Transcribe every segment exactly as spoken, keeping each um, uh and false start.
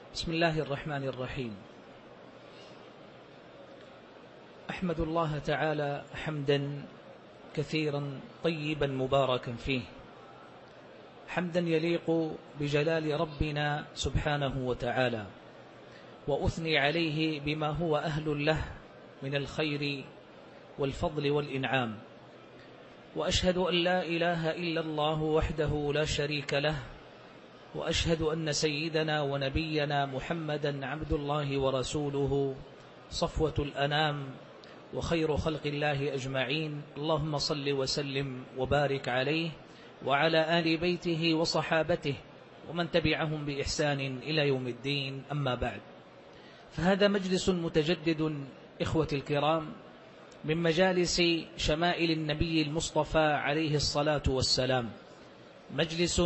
بسم الله الرحمن الرحيم. أحمد الله تعالى حمدا كثيرا طيبا مباركا فيه، حمدا يليق بجلال ربنا سبحانه وتعالى، وأثني عليه بما هو أهل له من الخير والفضل والإنعام، وأشهد أن لا إله إلا الله وحده لا شريك له، وأشهد أن سيدنا ونبينا محمدا عبد الله ورسوله صفوة الأنام وخير خلق الله أجمعين. اللهم صل وسلم وبارك عليه وعلى آل بيته وصحابته ومن تبعهم بإحسان إلى يوم الدين. أما بعد، فهذا مجلس متجدد إخوتي الكرام من مجالس شمائل النبي المصطفى عليه الصلاة والسلام، مجلس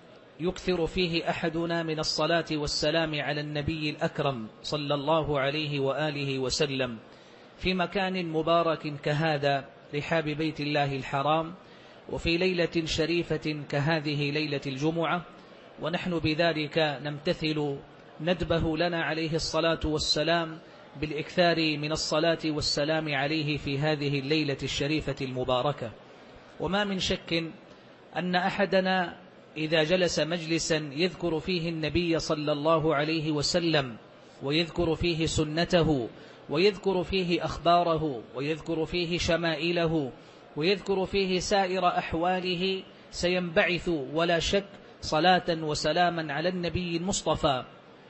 يكثر فيه أحدنا من الصلاة والسلام على النبي الأكرم صلى الله عليه وآله وسلم في مكان مبارك كهذا، رحاب بيت الله الحرام، وفي ليلة شريفة كهذه ليلة الجمعة، ونحن بذلك نمتثل ندبه لنا عليه الصلاة والسلام بالإكثار من الصلاة والسلام عليه في هذه الليلة الشريفة المباركة. وما من شك أن أحدنا إذا جلس مجلسا يذكر فيه النبي صلى الله عليه وسلم ويذكر فيه سنته ويذكر فيه أخباره ويذكر فيه شمائله ويذكر فيه سائر أحواله سينبعث ولا شك صلاة وسلاما على النبي المصطفى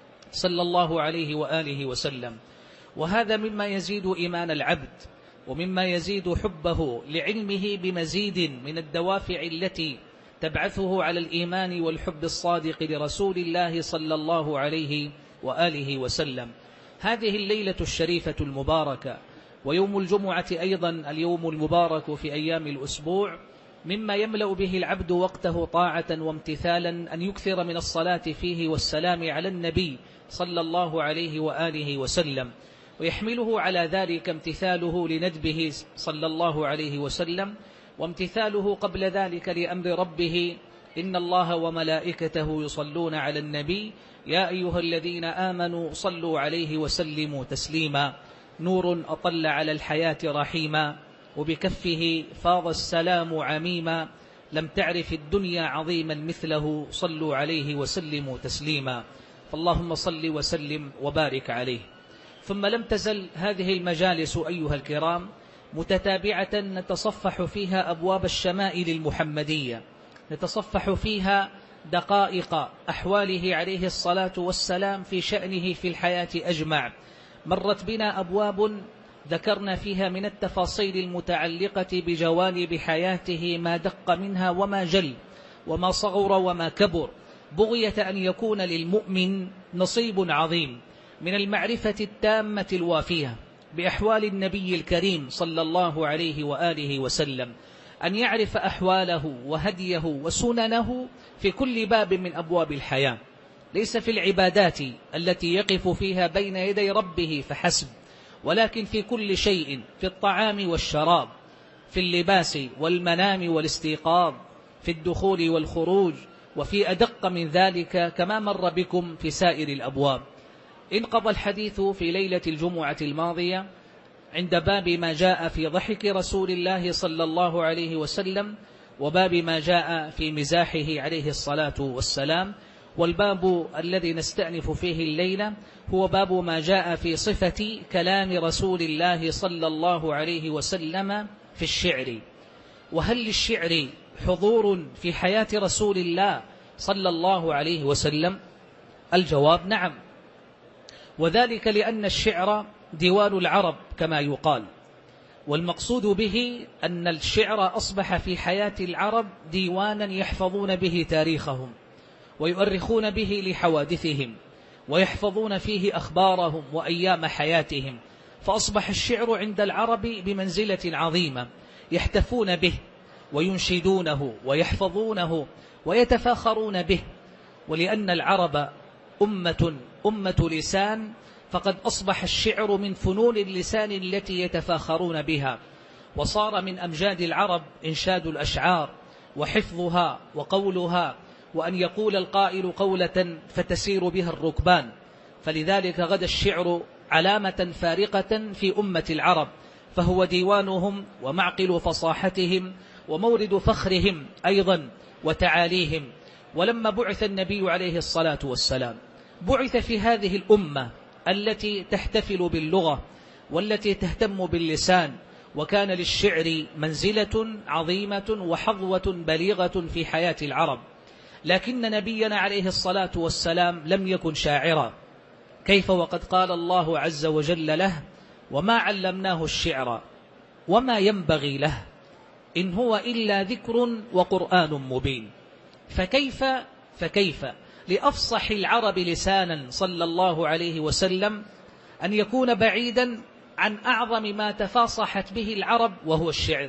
صلى الله عليه وآله وسلم. وهذا مما يزيد إيمان العبد ومما يزيد حبه لعلمه بمزيد من الدوافع التي تبعثه على الإيمان والحب الصادق لرسول الله صلى الله عليه وآله وسلم. هذه الليلة الشريفة المباركة ويوم الجمعة أيضا اليوم المبارك في أيام الأسبوع مما يملأ به العبد وقته طاعة وامتثالا أن يكثر من الصلاة فيه والسلام على النبي صلى الله عليه وآله وسلم، ويحمله على ذلك امتثاله لندبه صلى الله عليه وسلم، وامتثاله قبل ذلك لأمر ربه: إن الله وملائكته يصلون على النبي يا أيها الذين آمنوا صلوا عليه وسلموا تسليما. نور أطل على الحياة رحيما، وبكفه فاض السلام عميما، لم تعرف الدنيا عظيما مثله، صلوا عليه وسلموا تسليما. فاللهم صل وسلم وبارك عليه. ثم لم تزل هذه المجالس أيها الكرام متتابعة نتصفح فيها أبواب الشمائل المحمدية، نتصفح فيها دقائق أحواله عليه الصلاة والسلام في شأنه في الحياة أجمع. مرت بنا أبواب ذكرنا فيها من التفاصيل المتعلقة بجوانب حياته ما دق منها وما جل وما صغر وما كبر، بغية أن يكون للمؤمن نصيب عظيم من المعرفة التامة الوافية بأحوال النبي الكريم صلى الله عليه وآله وسلم، أن يعرف أحواله وهديه وسننه في كل باب من أبواب الحياة، ليس في العبادات التي يقف فيها بين يدي ربه فحسب، ولكن في كل شيء، في الطعام والشراب، في اللباس والمنام والاستيقاظ، في الدخول والخروج، وفي أدق من ذلك كما مر بكم في سائر الأبواب. انقضى الحديث في ليلة الجمعة الماضية عند باب ما جاء في ضحك رسول الله صلى الله عليه وسلم، وباب ما جاء في مزاحه عليه الصلاة والسلام. والباب الذي نستأنف فيه الليلة هو باب ما جاء في صفة كلام رسول الله صلى الله عليه وسلم في الشعر. وهل للشعر حضور في حياة رسول الله صلى الله عليه وسلم؟ الجواب نعم، وذلك لأن الشعر ديوان العرب كما يقال، والمقصود به أن الشعر أصبح في حياة العرب ديوانا يحفظون به تاريخهم ويؤرخون به لحوادثهم ويحفظون فيه أخبارهم وأيام حياتهم، فأصبح الشعر عند العرب بمنزلة عظيمة يحتفون به وينشدونه ويحفظونه ويتفاخرون به. ولأن العرب أمة أمة لسان، فقد أصبح الشعر من فنون اللسان التي يتفاخرون بها، وصار من أمجاد العرب إنشاد الأشعار وحفظها وقولها، وأن يقول القائل قولة فتسير بها الركبان، فلذلك غدا الشعر علامة فارقة في أمة العرب، فهو ديوانهم ومعقل فصاحتهم ومورد فخرهم أيضا وتعاليهم. ولما بعث النبي عليه الصلاة والسلام بعث في هذه الأمة التي تحتفل باللغة والتي تهتم باللسان، وكان للشعر منزلة عظيمة وحظوة بليغة في حياة العرب. لكن نبينا عليه الصلاة والسلام لم يكن شاعرا، كيف وقد قال الله عز وجل له: وما علمناه الشعر وما ينبغي له إن هو إلا ذكر وقرآن مبين. فكيف فكيف لأفصح العرب لسانا صلى الله عليه وسلم أن يكون بعيدا عن أعظم ما تفاصحت به العرب وهو الشعر؟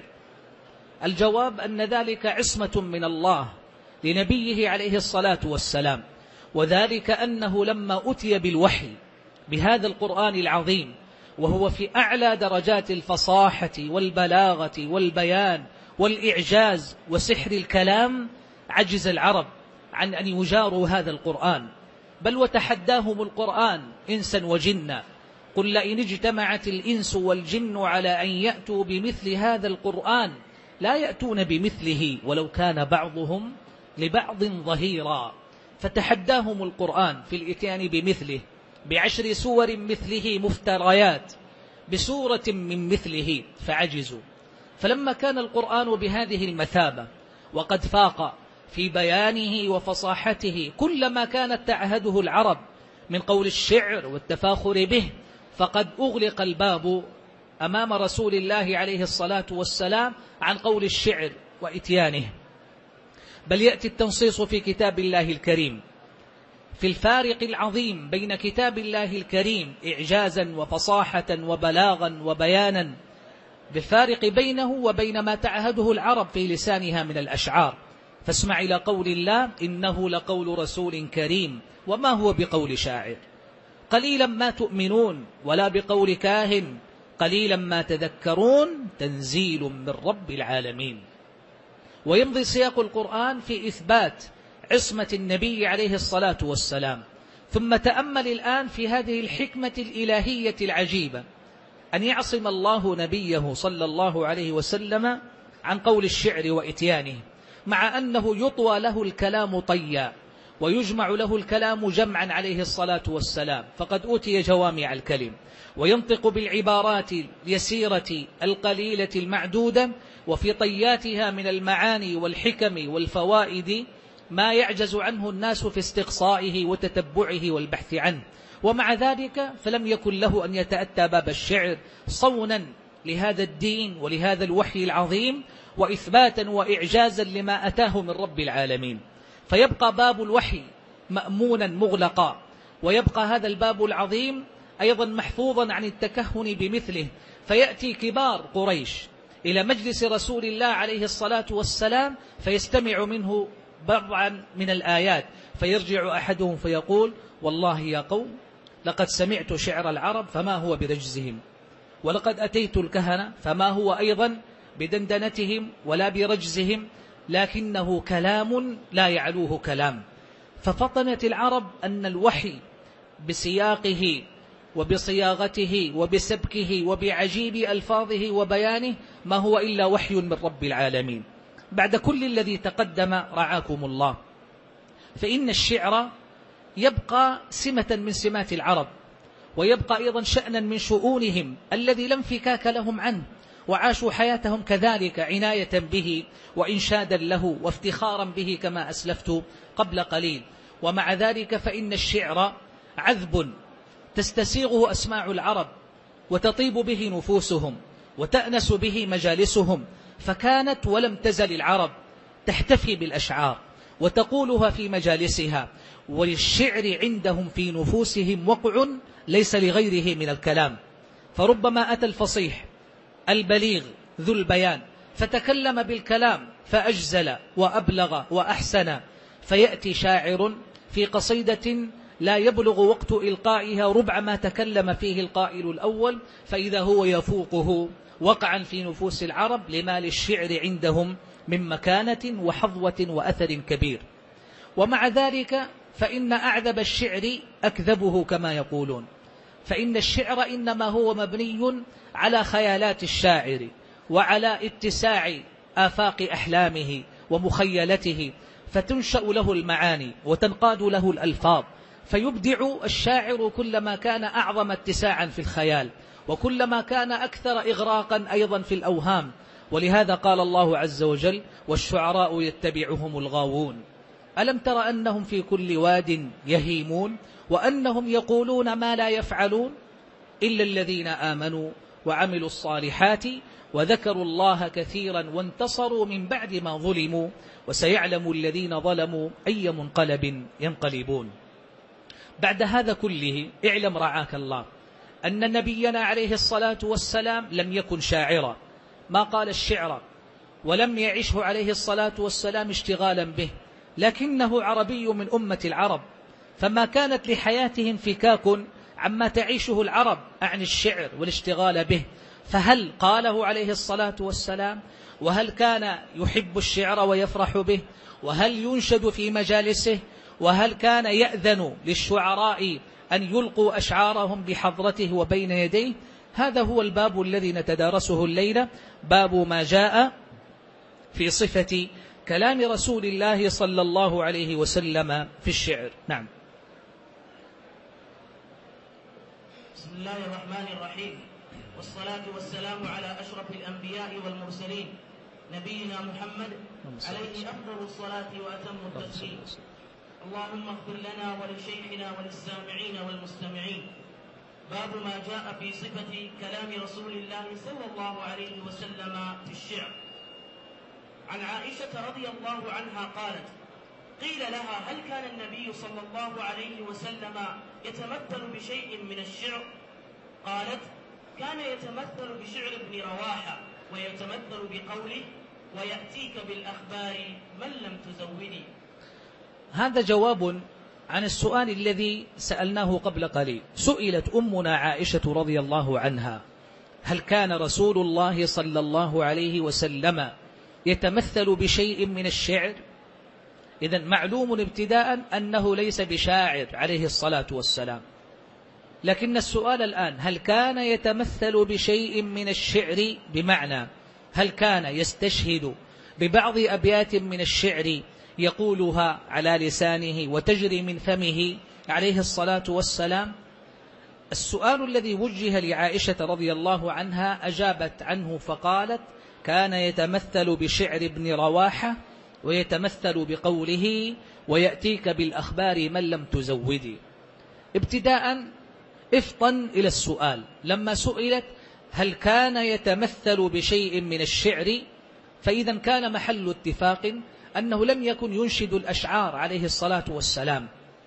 الجواب أن ذلك عصمة من الله لنبيه عليه الصلاة والسلام، وذلك أنه لما أتي بالوحي بهذا القرآن العظيم وهو في أعلى درجات الفصاحة والبلاغة والبيان والإعجاز وسحر الكلام، عجز العرب عن أن يجاروا هذا القرآن، بل وتحداهم القرآن إنسا وجنا: قل لئن اجتمعت الإنس والجن على أن يأتوا بمثل هذا القرآن لا يأتون بمثله ولو كان بعضهم لبعض ظهيرا. فتحداهم القرآن في الإتيان بمثله بعشر سور مثله مفتريات بسورة من مثله فعجزوا. فلما كان القرآن بهذه المثابة وقد فاق في بيانه وفصاحته كل ما كانت تعهده العرب من قول الشعر والتفاخر به، فقد أغلق الباب أمام رسول الله عليه الصلاة والسلام عن قول الشعر وإتيانه. بل يأتي التنصيص في كتاب الله الكريم في الفارق العظيم بين كتاب الله الكريم إعجازا وفصاحة وبلاغا وبيانا، بالفارق بينه وبين ما تعهده العرب في لسانها من الأشعار. فاسمع إلى قول الله: إنه لقول رسول كريم وما هو بقول شاعر، قليلا ما تؤمنون ولا بقول كاهن، قليلا ما تذكرون، تنزيل من رب العالمين. ويمضي سياق القرآن في إثبات عصمة النبي عليه الصلاة والسلام. ثم تأمل الآن في هذه الحكمة الإلهية العجيبة، أن يعصم الله نبيه صلى الله عليه وسلم عن قول الشعر وإتيانه، مع أنه يطوى له الكلام طيا ويجمع له الكلام جمعا عليه الصلاة والسلام، فقد أوتي جوامع الكلم وينطق بالعبارات اليسيرة القليلة المعدودة، وفي طياتها من المعاني والحكم والفوائد ما يعجز عنه الناس في استقصائه وتتبعه والبحث عنه. ومع ذلك فلم يكن له أن يتأتى باب الشعر صونا لهذا الدين ولهذا الوحي العظيم، وإثباتا وإعجازا لما أتاه من رب العالمين. فيبقى باب الوحي مأمونا مغلقا، ويبقى هذا الباب العظيم أيضا محفوظا عن التكهن بمثله. فيأتي كبار قريش إلى مجلس رسول الله عليه الصلاة والسلام فيستمع منه بعضا من الآيات، فيرجع أحدهم فيقول: والله يا قوم لقد سمعت شعر العرب فما هو برجزهم، ولقد أتيت الكهنة فما هو أيضا بدندنتهم ولا برجزهم، لكنه كلام لا يعلوه كلام. ففطنت العرب أن الوحي بسياقه وبصياغته وبسبكه وبعجيب ألفاظه وبيانه ما هو إلا وحي من رب العالمين. بعد كل الذي تقدم رعاكم الله، فإن الشعر يبقى سمة من سمات العرب، ويبقى أيضا شأنا من شؤونهم الذي لم فكاك لهم عنه، وعاشوا حياتهم كذلك عناية به وإنشادا له وافتخارا به كما أسلفت قبل قليل. ومع ذلك فإن الشعر عذب تستسيغه أسماع العرب وتطيب به نفوسهم وتأنس به مجالسهم. فكانت ولم تزل العرب تحتفي بالأشعار وتقولها في مجالسها، وللشعر عندهم في نفوسهم وقع ليس لغيره من الكلام. فربما أتى الفصيح البليغ ذو البيان فتكلم بالكلام فأجزل وأبلغ وأحسن، فيأتي شاعر في قصيدة لا يبلغ وقت إلقائها ربع ما تكلم فيه القائل الأول، فإذا هو يفوقه وقعا في نفوس العرب لما للشعر عندهم من مكانة وحظوة وأثر كبير. ومع ذلك فإن أعذب الشعر أكذبه كما يقولون، فإن الشعر إنما هو مبني على خيالات الشاعر وعلى اتساع آفاق أحلامه ومخيلته، فتنشأ له المعاني وتنقاد له الألفاظ، فيبدع الشاعر كلما كان أعظم اتساعا في الخيال، وكلما كان أكثر إغراقا أيضا في الأوهام. ولهذا قال الله عز وجل: والشعراء يتبعهم الغاوون. ألم تر أنهم في كل واد يهيمون وأنهم يقولون ما لا يفعلون إلا الذين آمنوا وعملوا الصالحات وذكروا الله كثيرا وانتصروا من بعد ما ظلموا وسيعلم الذين ظلموا أي منقلب ينقلبون. بعد هذا كله اعلم رعاك الله أن نبينا عليه الصلاة والسلام لم يكن شاعرا، ما قال الشعر ولم يعشه عليه الصلاة والسلام اشتغالا به، لكنه عربي من أمة العرب، فما كانت لحياته انفكاك عما تعيشه العرب عن الشعر والاشتغال به. فهل قاله عليه الصلاة والسلام؟ وهل كان يحب الشعر ويفرح به؟ وهل ينشد في مجالسه؟ وهل كان يأذن للشعراء أن يلقوا أشعارهم بحضرته وبين يديه؟ هذا هو الباب الذي نتدارسه الليلة، باب ما جاء في صفة كلام رسول الله صلى الله عليه وسلم في الشعر. نعم. بسم الله الرحمن الرحيم، والصلاة والسلام على أشرف الأنبياء والمرسلين نبينا محمد عليه أفضل الصلاة وأتم التسليم. اللهم اغفر لنا ولشيخنا وللسامعين والمستمعين. باب ما جاء في صفة كلام رسول الله صلى الله عليه وسلم في الشعر. عن عائشة رضي الله عنها قالت: قيل لها: هل كان النبي صلى الله عليه وسلم يتمثل بشيء من الشعر؟ قالت: كان يتمثل بشعر ابن رواحة ويتمثل بقوله: ويأتيك بالأخبار من لم تزودي. هذا جواب عن السؤال الذي سألناه قبل قليل. سئلت أمنا عائشة رضي الله عنها: هل كان رسول الله صلى الله عليه وسلم يتمثل بشيء من الشعر؟ إذن معلوم ابتداء أنه ليس بشاعر عليه الصلاة والسلام، لكن السؤال الآن: هل كان يتمثل بشيء من الشعر؟ بمعنى هل كان يستشهد ببعض أبيات من الشعر يقولها على لسانه وتجري من فمه عليه الصلاة والسلام؟ السؤال الذي وجه لعائشة رضي الله عنها أجابت عنه فقالت: كان يتمثل بشعر ابن رواحة ويتمثل بقوله: ويأتيك بالأخبار من لم تزودي. ابتداء افطن إلى السؤال، لما سئلت هل كان يتمثل بشيء من الشعر، فإذا كان محل اتفاق أنه لم يكن ينشد الأشعار عليه الصلاة والسلام،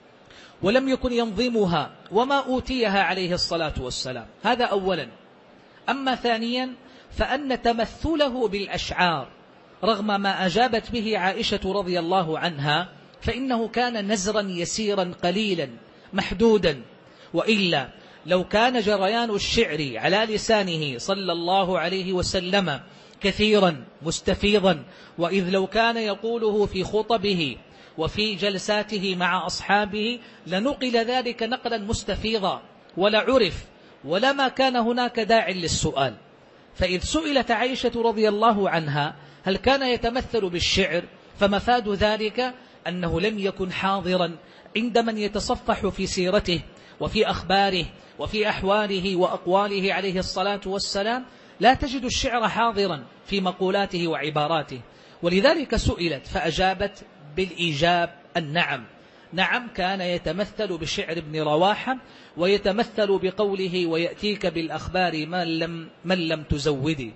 ولم يكن ينظمها وما أوتيها عليه الصلاة والسلام. هذا أولا. أما ثانيا فأن تمثله بالأشعار رغم ما أجابت به عائشة رضي الله عنها فإنه كان نزرا يسيرا قليلا محدودا، وإلا لو كان جريان الشعر على لسانه صلى الله عليه وسلم كثيرا مستفيضا، وإذ لو كان يقوله في خطبه وفي جلساته مع أصحابه لنقل ذلك نقلا مستفيضا ولعرف، ولما كان هناك داع للسؤال. فإذ سئلت عائشة رضي الله عنها هل كان يتمثل بالشعر، فمفاد ذلك أنه لم يكن حاضرا عند من يتصفح في سيرته وفي أخباره وفي أحواله وأقواله عليه الصلاة والسلام. لا تجد الشعر حاضرا في مقولاته وعباراته، ولذلك سئلت فأجابت بالإيجاب: النعم، نعم كان يتمثل بشعر ابن رواحة ويتمثل بقوله: ويأتيك بالأخبار من لم, من لم تزودي.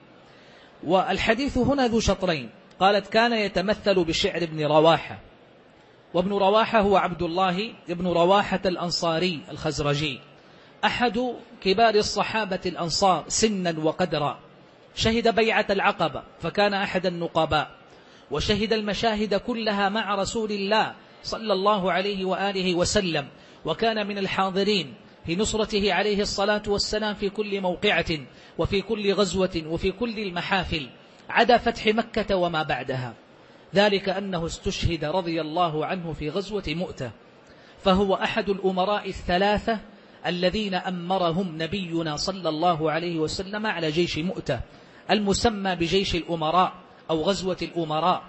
والحديث هنا ذو شطرين. قالت: كان يتمثل بشعر ابن رواحة، وابن رواحة هو عبد الله ابن رواحة الأنصاري الخزرجي، أحد كبار الصحابة الأنصار سنا وقدرا، شهد بيعة العقبة فكان أحد النقباء، وشهد المشاهد كلها مع رسول الله صلى الله عليه وآله وسلم، وكان من الحاضرين في نصرته عليه الصلاة والسلام في كل موقعة وفي كل غزوة وفي كل المحافل عدا فتح مكة وما بعدها، ذلك أنه استشهد رضي الله عنه في غزوة مؤتة. فهو أحد الأمراء الثلاثة الذين أمرهم نبينا صلى الله عليه وسلم على جيش مؤتة المسمى بجيش الأمراء أو غزوة الأمراء.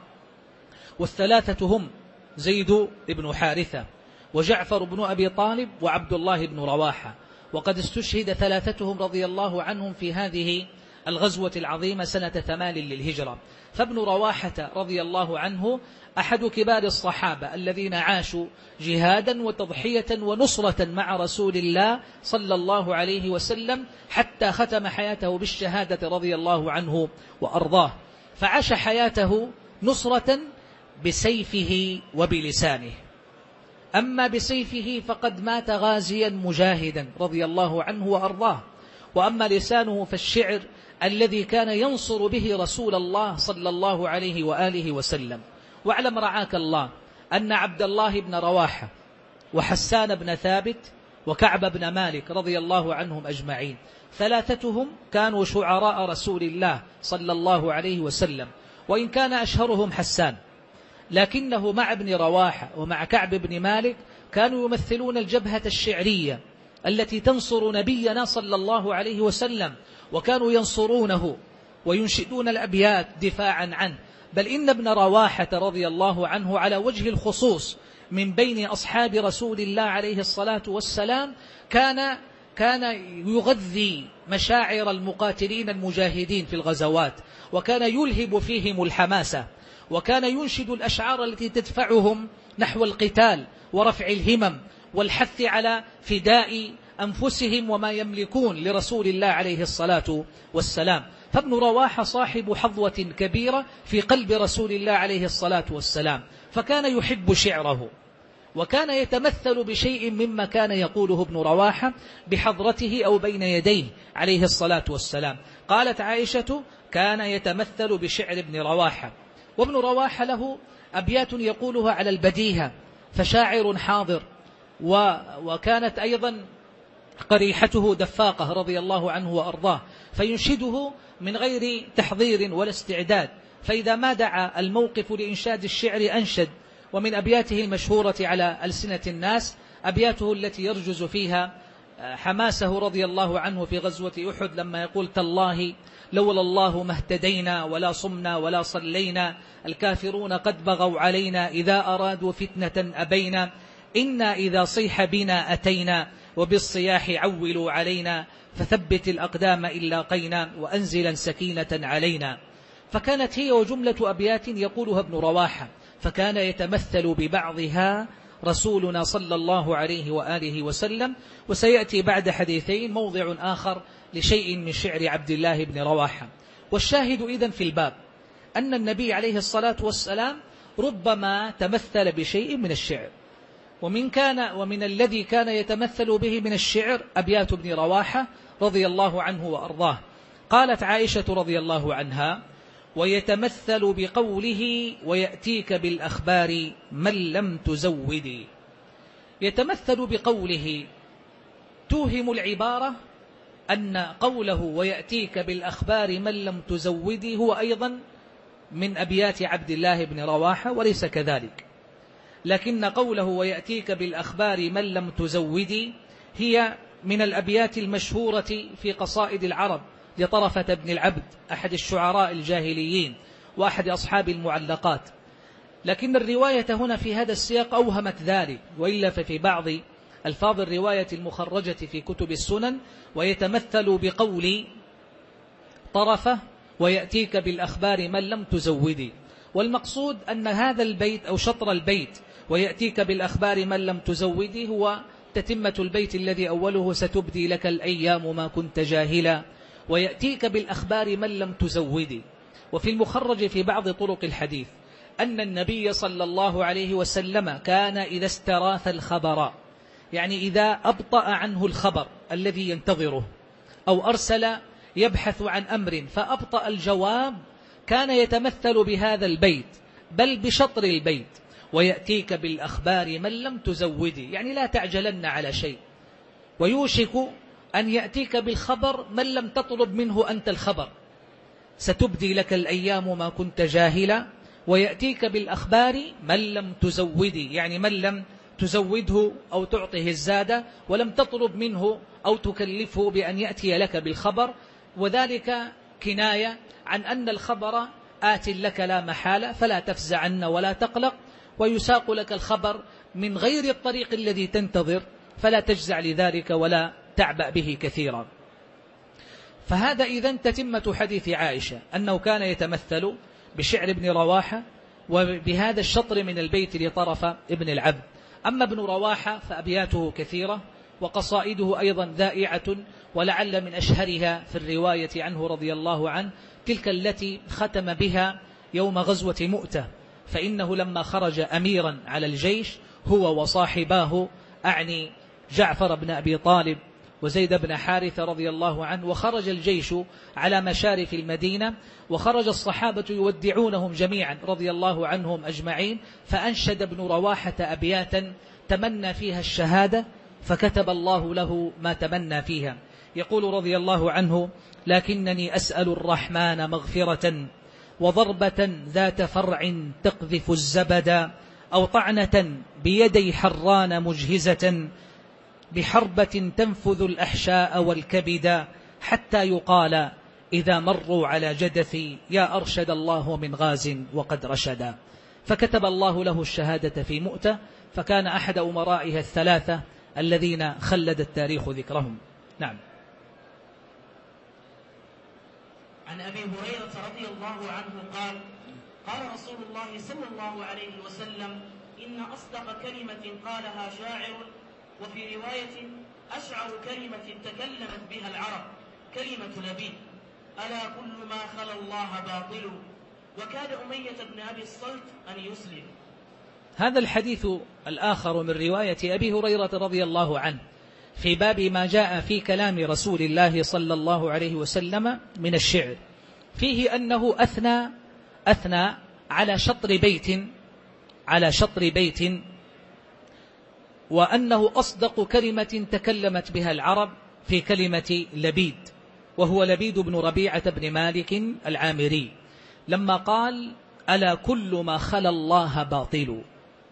والثلاثة هم زيد بن حارثة وجعفر بن أبي طالب وعبد الله بن رواحة، وقد استشهد ثلاثتهم رضي الله عنهم في هذه الغزوة العظيمة سنة ثمان للهجرة. فابن رواحة رضي الله عنه أحد كبار الصحابة الذين عاشوا جهادا وتضحية ونصرة مع رسول الله صلى الله عليه وسلم حتى ختم حياته بالشهادة رضي الله عنه وأرضاه. فعاش حياته نصرة بسيفه وبلسانه. أما بسيفه فقد مات غازيا مجاهدا رضي الله عنه وأرضاه، وأما لسانه فالشعر الذي كان ينصر به رسول الله صلى الله عليه وآله وسلم. واعلم رعاك الله أن عبد الله بن رواحة وحسان بن ثابت وكعب بن مالك رضي الله عنهم أجمعين ثلاثتهم كانوا شعراء رسول الله صلى الله عليه وسلم، وإن كان أشهرهم حسان، لكنه مع ابن رواحة ومع كعب بن مالك كانوا يمثلون الجبهة الشعرية التي تنصر نبينا صلى الله عليه وسلم، وكانوا ينصرونه وينشدون الأبيات دفاعا عنه. بل إن ابن رواحة رضي الله عنه على وجه الخصوص من بين أصحاب رسول الله عليه الصلاة والسلام كان كان يغذي مشاعر المقاتلين المجاهدين في الغزوات، وكان يلهب فيهم الحماسة، وكان ينشد الأشعار التي تدفعهم نحو القتال ورفع الهمم والحث على فداء أنفسهم وما يملكون لرسول الله عليه الصلاة والسلام. فابن رواحة صاحب حظوة كبيرة في قلب رسول الله عليه الصلاة والسلام، فكان يحب شعره، وكان يتمثل بشيء مما كان يقوله ابن رواحة بحضرته أو بين يديه عليه الصلاة والسلام. قالت عائشة: كان يتمثل بشعر ابن رواحة. وابن رواحة له أبيات يقولها على البديهة، فشاعر حاضر، وكانت أيضا قريحته دفاقة رضي الله عنه وأرضاه، فينشده من غير تحضير ولا استعداد، فإذا ما دعا الموقف لإنشاد الشعر أنشد. ومن أبياته المشهورة على ألسنة الناس أبياته التي يرجز فيها حماسه رضي الله عنه في غزوة أحد لما يقول: تالله لولا الله ما اهتدينا ولا صمنا ولا صلينا، الكافرون قد بغوا علينا إذا أرادوا فتنة أبينا، إنا إذا صيح بنا أتينا وبالصياح عولوا علينا، فثبت الأقدام إلا قينا وأنزلا سكينة علينا. فكانت هي وجملة أبيات يقولها ابن رواحة، فكان يتمثل ببعضها رسولنا صلى الله عليه وآله وسلم. وسيأتي بعد حديثين موضع آخر لشيء من شعر عبد الله بن رواحة. والشاهد إذن في الباب أن النبي عليه الصلاة والسلام ربما تمثل بشيء من الشعر، ومن كان ومن الذي كان يتمثل به من الشعر أبيات ابن رواحة رضي الله عنه وأرضاه. قالت عائشة رضي الله عنها: ويتمثل بقوله: ويأتيك بالأخبار من لم تزودي. يتمثل بقوله توهم العبارة أن قوله ويأتيك بالأخبار من لم تزودي هو أيضا من أبيات عبد الله بن رواحة، وليس كذلك، لكن قوله ويأتيك بالأخبار من لم تزودي هي من الأبيات المشهورة في قصائد العرب لطرفة بن العبد أحد الشعراء الجاهليين وأحد أصحاب المعلقات. لكن الرواية هنا في هذا السياق أوهمت ذلك، وإلا ففي بعض ألفاظ الرواية المخرجة في كتب السنن ويتمثل بقول طرفة ويأتيك بالأخبار من لم تزودي. والمقصود أن هذا البيت أو شطر البيت ويأتيك بالأخبار من لم تزودي هو تتمة البيت الذي أوله: ستبدي لك الأيام ما كنت جاهلا، ويأتيك بالأخبار من لم تزودي. وفي المخرج في بعض طرق الحديث أن النبي صلى الله عليه وسلم كان إذا استراث الخبر، يعني إذا أبطأ عنه الخبر الذي ينتظره أو أرسل يبحث عن أمر فأبطأ الجواب، كان يتمثل بهذا البيت، بل بشطر البيت: ويأتيك بالأخبار من لم تزودي، يعني لا تعجلن على شيء، ويوشك أن يأتيك بالخبر من لم تطلب منه أنت الخبر. ستبدي لك الأيام ما كنت جاهلا، ويأتيك بالأخبار من لم تزودي، يعني من لم تزوده أو تعطيه الزاد، ولم تطلب منه أو تكلفه بأن يأتي لك بالخبر، وذلك كناية عن أن الخبر آت لك لا محالة، فلا تفزعن ولا تقلق، ويساق لك الخبر من غير الطريق الذي تنتظر، فلا تجزع لذلك ولا تعبأ به كثيرا. فهذا إذن تتمة حديث عائشة، أنه كان يتمثل بشعر ابن رواحة وبهذا الشطر من البيت لطرف ابن العبد. أما ابن رواحة فأبياته كثيرة وقصائده أيضا ذائعة، ولعل من أشهرها في الرواية عنه رضي الله عنه تلك التي ختم بها يوم غزوة مؤتة، فإنه لما خرج أميرا على الجيش هو وصاحباه، أعني جعفر بن أبي طالب وزيد بن حارثة رضي الله عنه، وخرج الجيش على مشارف المدينة، وخرج الصحابة يودعونهم جميعا رضي الله عنهم أجمعين، فأنشد ابن رواحة أبياتا تمنى فيها الشهادة، فكتب الله له ما تمنى فيها. يقول رضي الله عنه: لكنني أسأل الرحمن مغفرة وضربة ذات فرع تقذف الزبدا، أو طعنة بيدي حران مجهزة بحربة تنفذ الأحشاء والكبدا، حتى يقال إذا مروا على جدثي يا أرشد الله من غاز وقد رشدا. فكتب الله له الشهادة في مؤتة، فكان أحد أمرائها الثلاثة الذين خلد التاريخ ذكرهم. نعم. عن أبي هريرة رضي الله عنه قال: قال رسول الله صلى الله عليه وسلم: إن أصدق كلمة قالها شاعر، وفي رواية أشعر كلمة تكلمت بها العرب كلمة لبيد: ألا كل ما خلا الله باطل. وكاد أمية بن أبي الصلت أن يسلم. هذا الحديث الآخر من رواية أبي هريرة رضي الله عنه في باب ما جاء في كلام رسول الله صلى الله عليه وسلم من الشعر، فيه أنه أثنى أثنى على شطر بيت على شطر بيت وأنه أصدق كلمة تكلمت بها العرب في كلمة لبيد، وهو لبيد بن ربيعة بن مالك العامري، لما قال: ألا كل ما خلا الله باطل.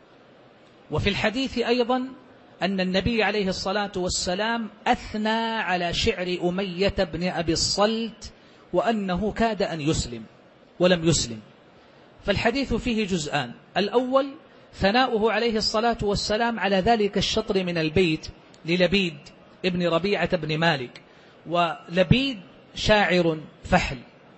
وفي الحديث أيضا أن النبي عليه الصلاة والسلام أثنى على شعر أمية بن أبي الصلت، وأنه كاد أن يسلم ولم يسلم. فالحديث فيه جزءان: الأول ثناؤه عليه الصلاة والسلام على ذلك الشطر من البيت للبيد ابن ربيعة بن مالك، ولبيد شاعر فحل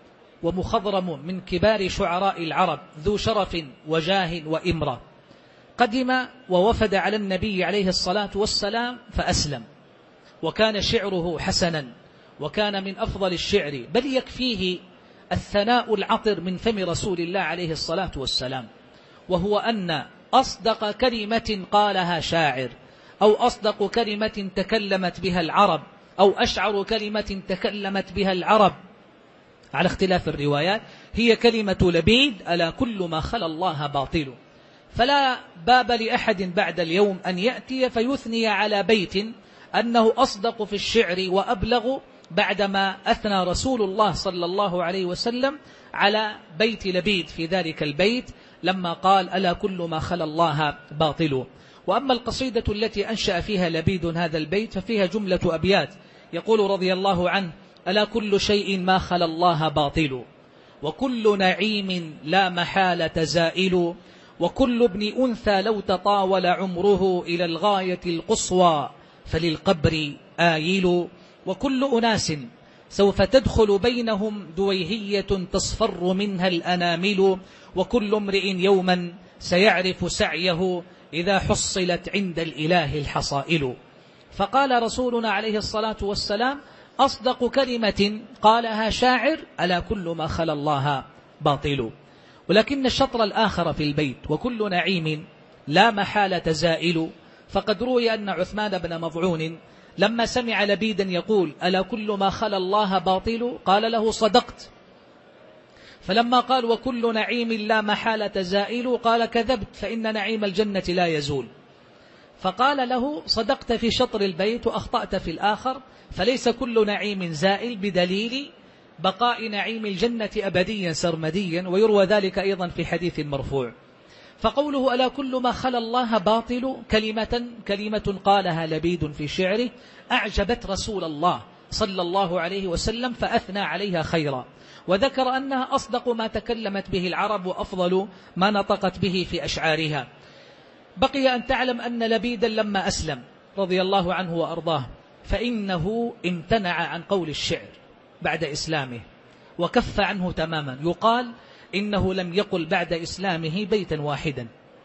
ومخضرم من كبار شعراء العرب، ذو شرف وجاه وإمرة، قدم ووفد على النبي عليه الصلاة والسلام فأسلم، وكان شعره حسنا، وكان من أفضل الشعر، بل يكفيه الثناء العطر من فم رسول الله عليه الصلاة والسلام، وهو أن أصدق كلمة قالها شاعر، أو أصدق كلمة تكلمت بها العرب، أو أشعر كلمة تكلمت بها العرب على اختلاف الروايات، هي كلمة لبيد: ألا كل ما خلا الله باطل. فلا باب لأحد بعد اليوم أن يأتي فيثني على بيت أنه أصدق في الشعر وأبلغ، بعدما أثنى رسول الله صلى الله عليه وسلم على بيت لبيد في ذلك البيت لما قال: ألا كل ما خلا الله باطل. وأما القصيدة التي أنشأ فيها لبيد هذا البيت ففيها جملة أبيات، يقول رضي الله عنه: ألا كل شيء ما خلا الله باطل، وكل نعيم لا محالة زائل، وكل ابن أنثى لو تطاول عمره إلى الغاية القصوى فللقبر آيل، وكل أناس سوف تدخل بينهم دويهية تصفر منها الأنامل، وكل امرئ يوما سيعرف سعيه إذا حصلت عند الإله الحصائل. فقال رسولنا عليه الصلاة والسلام: أصدق كلمة قالها شاعر: ألا كل ما خلا الله باطل. ولكن الشطر الآخر في البيت: وكل نعيم لا محالة زائل، فقد روي أن عثمان بن مضعون لما سمع لبيدا يقول: ألا كل ما خلا الله باطل، قال له: صدقت. فلما قال: وكل نعيم لا محالة زائل، قال: كذبت، فإن نعيم الجنة لا يزول. فقال له: صدقت في شطر البيت وأخطأت في الآخر، فليس كل نعيم زائل، بدليل بقاء نعيم الجنة أبديا سرمديا، ويروى ذلك أيضا في حديث مرفوع. فقوله ألا كل ما خلا الله باطل كلمة, كلمة قالها لبيد في شعره أعجبت رسول الله صلى الله عليه وسلم فأثنى عليها خيرا، وذكر أنها أصدق ما تكلمت به العرب وأفضل ما نطقت به في أشعارها. بقي أن تعلم أن لبيدا لما أسلم رضي الله عنه وأرضاه فإنه امتنع عن قول الشعر بعد إسلامه وكف عنه تماما. يقال إنه لم يقل بعد إسلامه بيتا واحدا،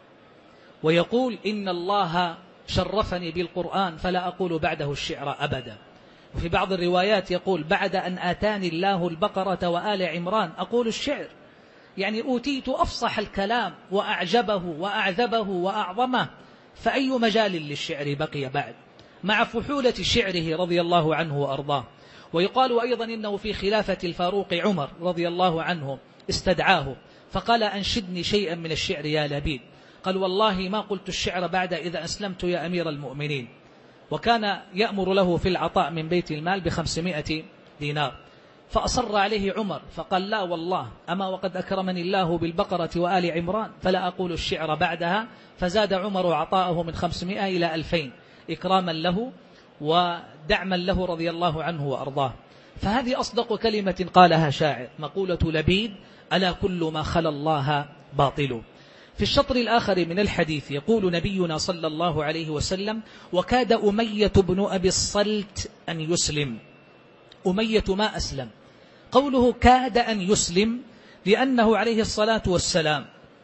ويقول إن الله شرفني بالقرآن فلا أقول بعده الشعر أبدا. وفي بعض الروايات يقول بعد أن آتاني الله البقرة وآل عمران أقول الشعر، يعني أوتيت أفصح الكلام وأعجبه وأعذبه وأعظمه، فأي مجال للشعر بقي بعد مع فحولة شعره رضي الله عنه وأرضاه. ويقال أيضا إنه في خلافة الفاروق عمر رضي الله عنه استدعاه فقال أنشدني شيئا من الشعر يا لبيد، قال والله ما قلت الشعر بعد إذا أسلمت يا أمير المؤمنين. وكان يأمر له في العطاء من بيت المال بخمسمائة دينار، فأصر عليه عمر فقال لا والله أما وقد أكرمني الله بالبقرة وآل عمران فلا أقول الشعر بعدها، فزاد عمر عطاءه من خمسمائة إلى ألفين إكراما له ودعما له رضي الله عنه وأرضاه. فهذه أصدق كلمة قالها شاعر، مقولة لبيد ألا كل ما خلا الله باطل. في الشطر الآخر من الحديث يقول نبينا صلى الله عليه وسلم وكاد أمية بن أبي الصلت أن يسلم. أمية ما أسلم، قوله كاد أن يسلم لأنه عليه الصلاة والسلام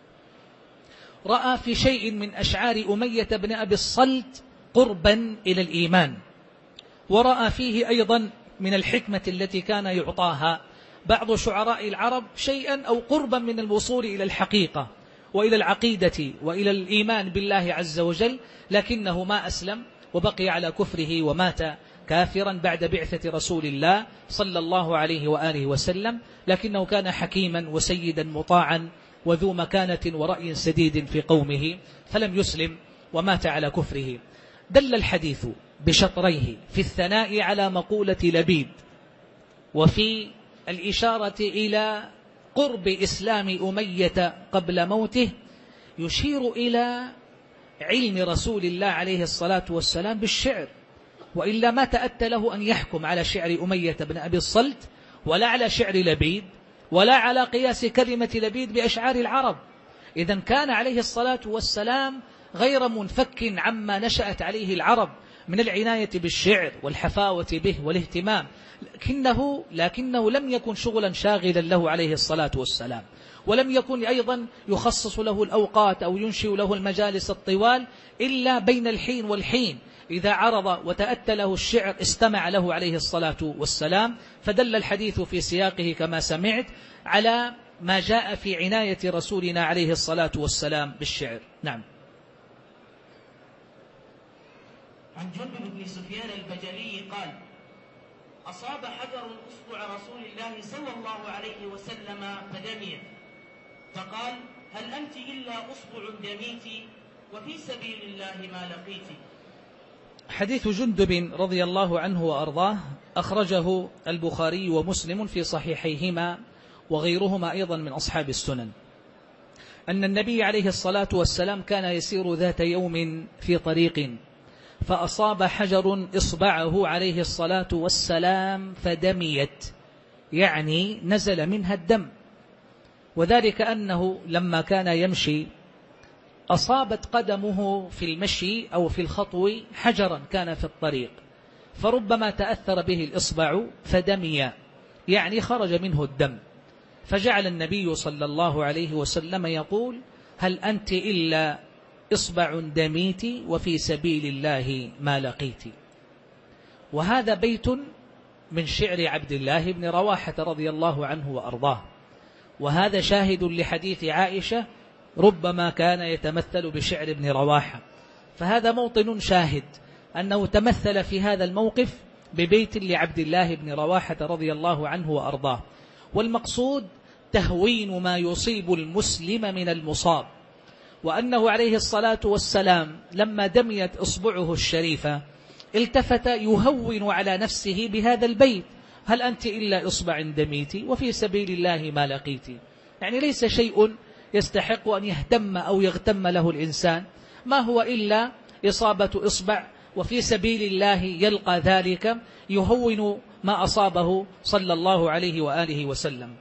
رأى في شيء من أشعار أمية بن أبي الصلت قربا إلى الإيمان، ورأى فيه أيضا من الحكمة التي كان يعطاها بعض شعراء العرب شيئا أو قربا من الوصول إلى الحقيقة وإلى العقيدة وإلى الإيمان بالله عز وجل، لكنه ما أسلم وبقي على كفره ومات كافرا بعد بعثة رسول الله صلى الله عليه وآله وسلم، لكنه كان حكيما وسيدا مطاعا وذو مكانة ورأي سديد في قومه فلم يسلم ومات على كفره. دل الحديث بشطريه في الثناء على مقولة لبيد وفي الإشارة إلى قرب إسلام أمية قبل موته، يشير إلى علم رسول الله عليه الصلاة والسلام بالشعر، وإلا ما تأتى له أن يحكم على شعر أمية بن أبي الصلت ولا على شعر لبيد ولا على قياس كلمة لبيد بأشعار العرب. إذن كان عليه الصلاة والسلام غير منفك عما نشأت عليه العرب من العناية بالشعر والحفاوة به والاهتمام، لكنه, لكنه لم يكن شغلا شاغلا له عليه الصلاة والسلام، ولم يكن أيضا يخصص له الأوقات أو ينشئ له المجالس الطوال إلا بين الحين والحين إذا عرض وتأتى له الشعر استمع له عليه الصلاة والسلام. فدل الحديث في سياقه كما سمعت على ما جاء في عناية رسولنا عليه الصلاة والسلام بالشعر. نعم. عن جندب بن سفيان البجلي قال أصاب حجر أصبع رسول الله صلى الله عليه وسلم فدمي، فقال هل أنت إلا أصبع دميت وفي سبيل الله ما لقيت. حديث جندب رضي الله عنه وأرضاه أخرجه البخاري ومسلم في صحيحيهما وغيرهما أيضا من أصحاب السنن، أن النبي عليه الصلاة والسلام كان يسير ذات يوم في طريق فأصاب حجر إصبعه عليه الصلاة والسلام فدميت، يعني نزل منها الدم، وذلك أنه لما كان يمشي أصابت قدمه في المشي أو في الخطو حجرا كان في الطريق، فربما تأثر به الإصبع فدمي، يعني خرج منه الدم، فجعل النبي صلى الله عليه وسلم يقول هل أنت إلا إصبع دميت وفي سبيل الله ما لقيت. وهذا بيت من شعر عبد الله بن رواحة رضي الله عنه وأرضاه، وهذا شاهد لحديث عائشة ربما كان يتمثل بشعر ابن رواحة، فهذا موطن شاهد أنه تمثل في هذا الموقف ببيت لعبد الله بن رواحة رضي الله عنه وأرضاه. والمقصود تهوين ما يصيب المسلم من المصاب، وأنه عليه الصلاة والسلام لما دميت إصبعه الشريفة التفت يهون على نفسه بهذا البيت هل أنت إلا إصبع دميت وفي سبيل الله ما لقيت، يعني ليس شيء يستحق أن يهتم أو يغتم له الإنسان، ما هو إلا إصابة إصبع، وفي سبيل الله يلقى ذلك يهون ما أصابه صلى الله عليه وآله وسلم.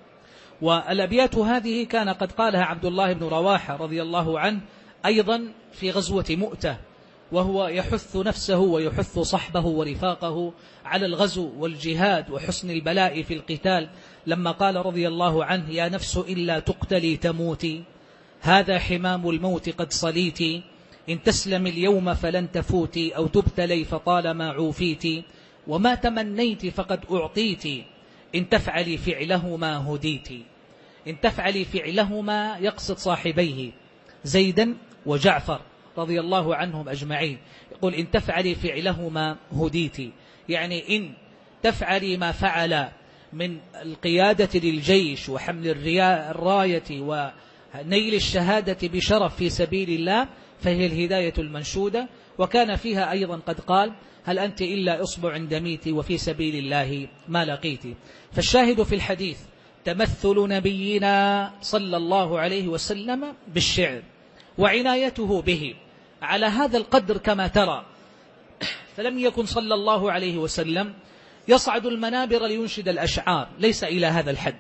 والأبيات هذه كان قد قالها عبد الله بن رواحة رضي الله عنه أيضا في غزوة مؤتة، وهو يحث نفسه ويحث صحبه ورفاقه على الغزو والجهاد وحسن البلاء في القتال، لما قال رضي الله عنه: يا نفس إلا تقتلي تموتي، هذا حمام الموت قد صليتي، إن تسلم اليوم فلن تفوتي، أو تبتلي فطالما عوفيتي، وما تمنيت فقد أعطيتي، إن تفعلي فعلهما هديتي. إن تفعلي فعلهما يقصد صاحبيه زيدا وجعفر رضي الله عنهم أجمعين، يقول: إن تفعلي فعلهما هديتي، يعني إن تفعلي ما فعل من القيادة للجيش وحمل الراية ونيل الشهادة بشرف في سبيل الله فهي الهداية المنشودة. وكان فيها أيضا قد قال: هل أنت إلا إصبع دميت وفي سبيل الله ما لقيت. فالشاهد في الحديث تمثل نبينا صلى الله عليه وسلم بالشعر وعنايته به على هذا القدر كما ترى. فلم يكن صلى الله عليه وسلم يصعد المنابر لينشد الأشعار، ليس إلى هذا الحد.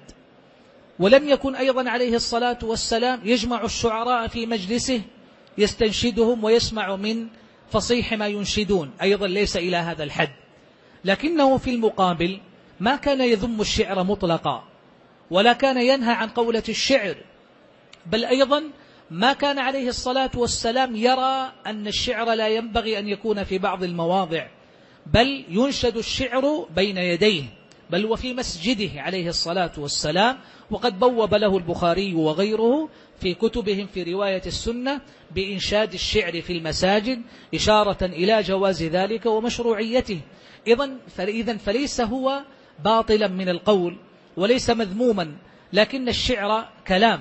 ولم يكن أيضا عليه الصلاة والسلام يجمع الشعراء في مجلسه يستنشدهم ويسمع من فصيح ما ينشدون، أيضا ليس إلى هذا الحد. لكنه في المقابل ما كان يذم الشعر مطلقا، ولا كان ينهى عن قولة الشعر، بل أيضا ما كان عليه الصلاة والسلام يرى أن الشعر لا ينبغي أن يكون في بعض المواضع، بل ينشد الشعر بين يديه، بل وفي مسجده عليه الصلاة والسلام. وقد بوب له البخاري وغيره في كتبهم في رواية السنة بإنشاد الشعر في المساجد، إشارة إلى جواز ذلك ومشروعيته. إذن فليس هو باطلا من القول وليس مذموما، لكن الشعر كلام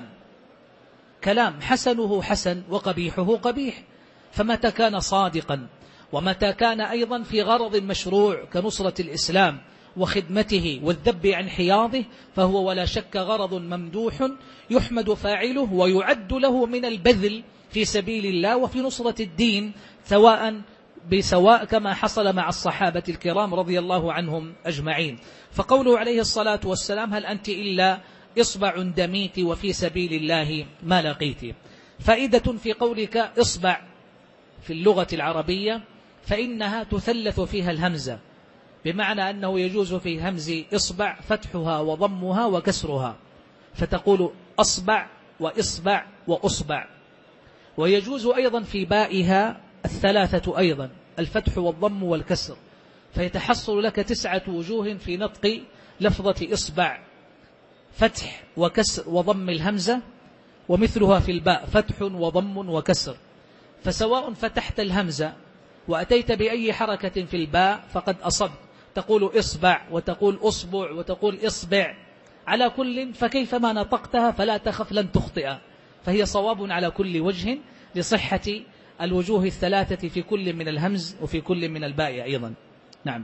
كلام حسنه حسن وقبيحه قبيح. فمتى كان صادقا ومتى كان أيضا في غرض مشروع كنصرة الإسلام وخدمته والذب عن حياضه فهو ولا شك غرض ممدوح يحمد فاعله ويعد له من البذل في سبيل الله وفي نصرة الدين سواء بسواء، كما حصل مع الصحابة الكرام رضي الله عنهم أجمعين. فقوله عليه الصلاة والسلام: هل أنت إلا إصبع دميت وفي سبيل الله ما لقيت. فائدة في قولك إصبع في اللغة العربية فإنها تثلث فيها الهمزة، بمعنى أنه يجوز في همز إصبع فتحها وضمها وكسرها، فتقول أصبع وإصبع وأصبع. ويجوز أيضا في بائها الثلاثة أيضا، الفتح والضم والكسر، فيتحصل لك تسعة وجوه في نطق لفظة إصبع: فتح وكسر وضم الهمزة، ومثلها في الباء فتح وضم وكسر. فسواء فتحت الهمزة وأتيت بأي حركة في الباء فقد أصبت، تقول إصبع وتقول أصبع وتقول إصبع، على كل فكيفما نطقتها فلا تخف لن تخطئ، فهي صواب على كل وجه لصحة الوجوه الثلاثة في كل من الهمز وفي كل من الباء أيضا. نعم.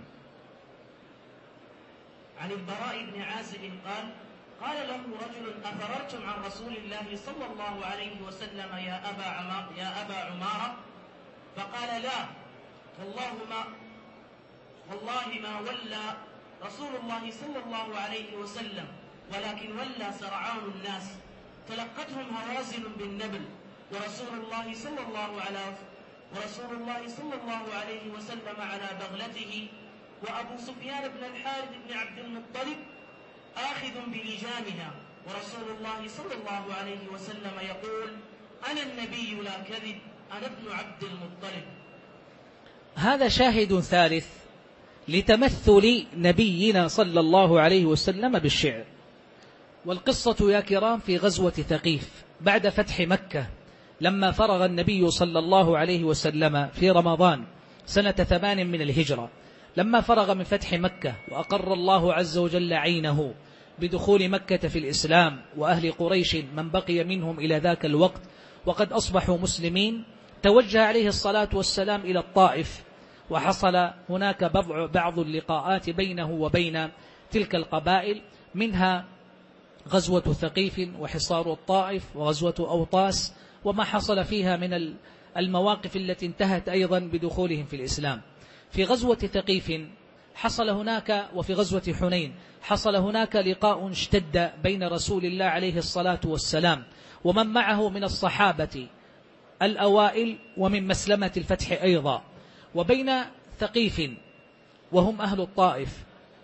عن البراء بن عازب قال: قال له رجل: أفررتم عن رسول الله صلى الله عليه وسلم يا أبا عمار يا أبا عمارة؟ فقال: لا، والله ما والله ما ولى رسول الله صلى الله عليه وسلم، ولكن ولى سرعان الناس تلقتهم هوازن بالنبل، ورسول الله صلى الله عليه ورسول الله صلى الله عليه وسلم على بغلته، وأبو سفيان بن الحارث بن عبد المطلب آخذ بلجامها، ورسول الله صلى الله عليه وسلم يقول: أنا النبي لا كذب، أنا ابن عبد المطلب. هذا شاهد ثالث لتمثل نبينا صلى الله عليه وسلم بالشعر. والقصة يا كرام في غزوة ثقيف بعد فتح مكة، لما فرغ النبي صلى الله عليه وسلم في رمضان سنة ثمان من الهجرة، لما فرغ من فتح مكة وأقر الله عز وجل عينه بدخول مكة في الإسلام وأهل قريش من بقي منهم إلى ذاك الوقت وقد أصبحوا مسلمين، توجه عليه الصلاة والسلام إلى الطائف، وحصل هناك بعض اللقاءات بينه وبين تلك القبائل، منها غزوة ثقيف وحصار الطائف وغزوة أوطاس وما حصل فيها من المواقف التي انتهت أيضا بدخولهم في الإسلام. في غزوة ثقيف حصل هناك، وفي غزوة حنين حصل هناك لقاء اشتد بين رسول الله عليه الصلاة والسلام ومن معه من الصحابة الأوائل ومن مسلمة الفتح أيضا، وبين ثقيف وهم أهل الطائف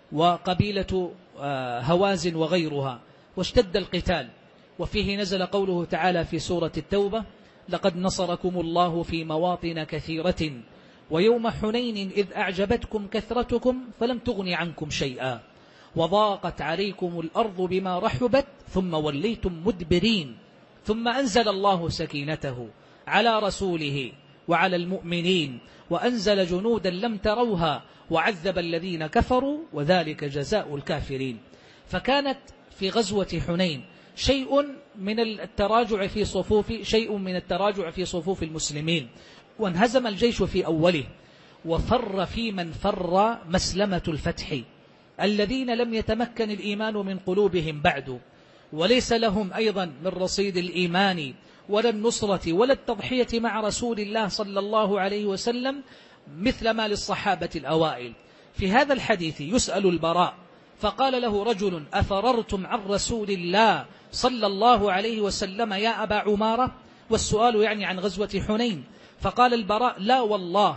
وقبيلة هوازن وغيرها، واشتد القتال. وفيه نزل قوله تعالى في سورة التوبة: لقد نصركم الله في مواطن كثيرة ويوم حنين إذ أعجبتكم كثرتكم فلم تغن عنكم شيئا وضاقت عليكم الأرض بما رحبت ثم وليتم مدبرين ثم أنزل الله سكينته على رسوله وعلى المؤمنين وأنزل جنودا لم تروها وعذب الذين كفروا وذلك جزاء الكافرين. فكانت في غزوة حنين شيء من التراجع في صفوف شيء من التراجع في صفوف المسلمين، وانهزم الجيش في أوله، وفر في من فر مسلمة الفتح الذين لم يتمكن الإيمان من قلوبهم بعد، وليس لهم أيضا من رصيد الإيمان ولا النصرة ولا التضحية مع رسول الله صلى الله عليه وسلم مثل ما للصحابة الأوائل. في هذا الحديث يسأل البراء فقال له رجل: أفررتم عن رسول الله صلى الله عليه وسلم يا أبا عمارة؟ والسؤال يعني عن غزوة حنين. فقال البراء: لا والله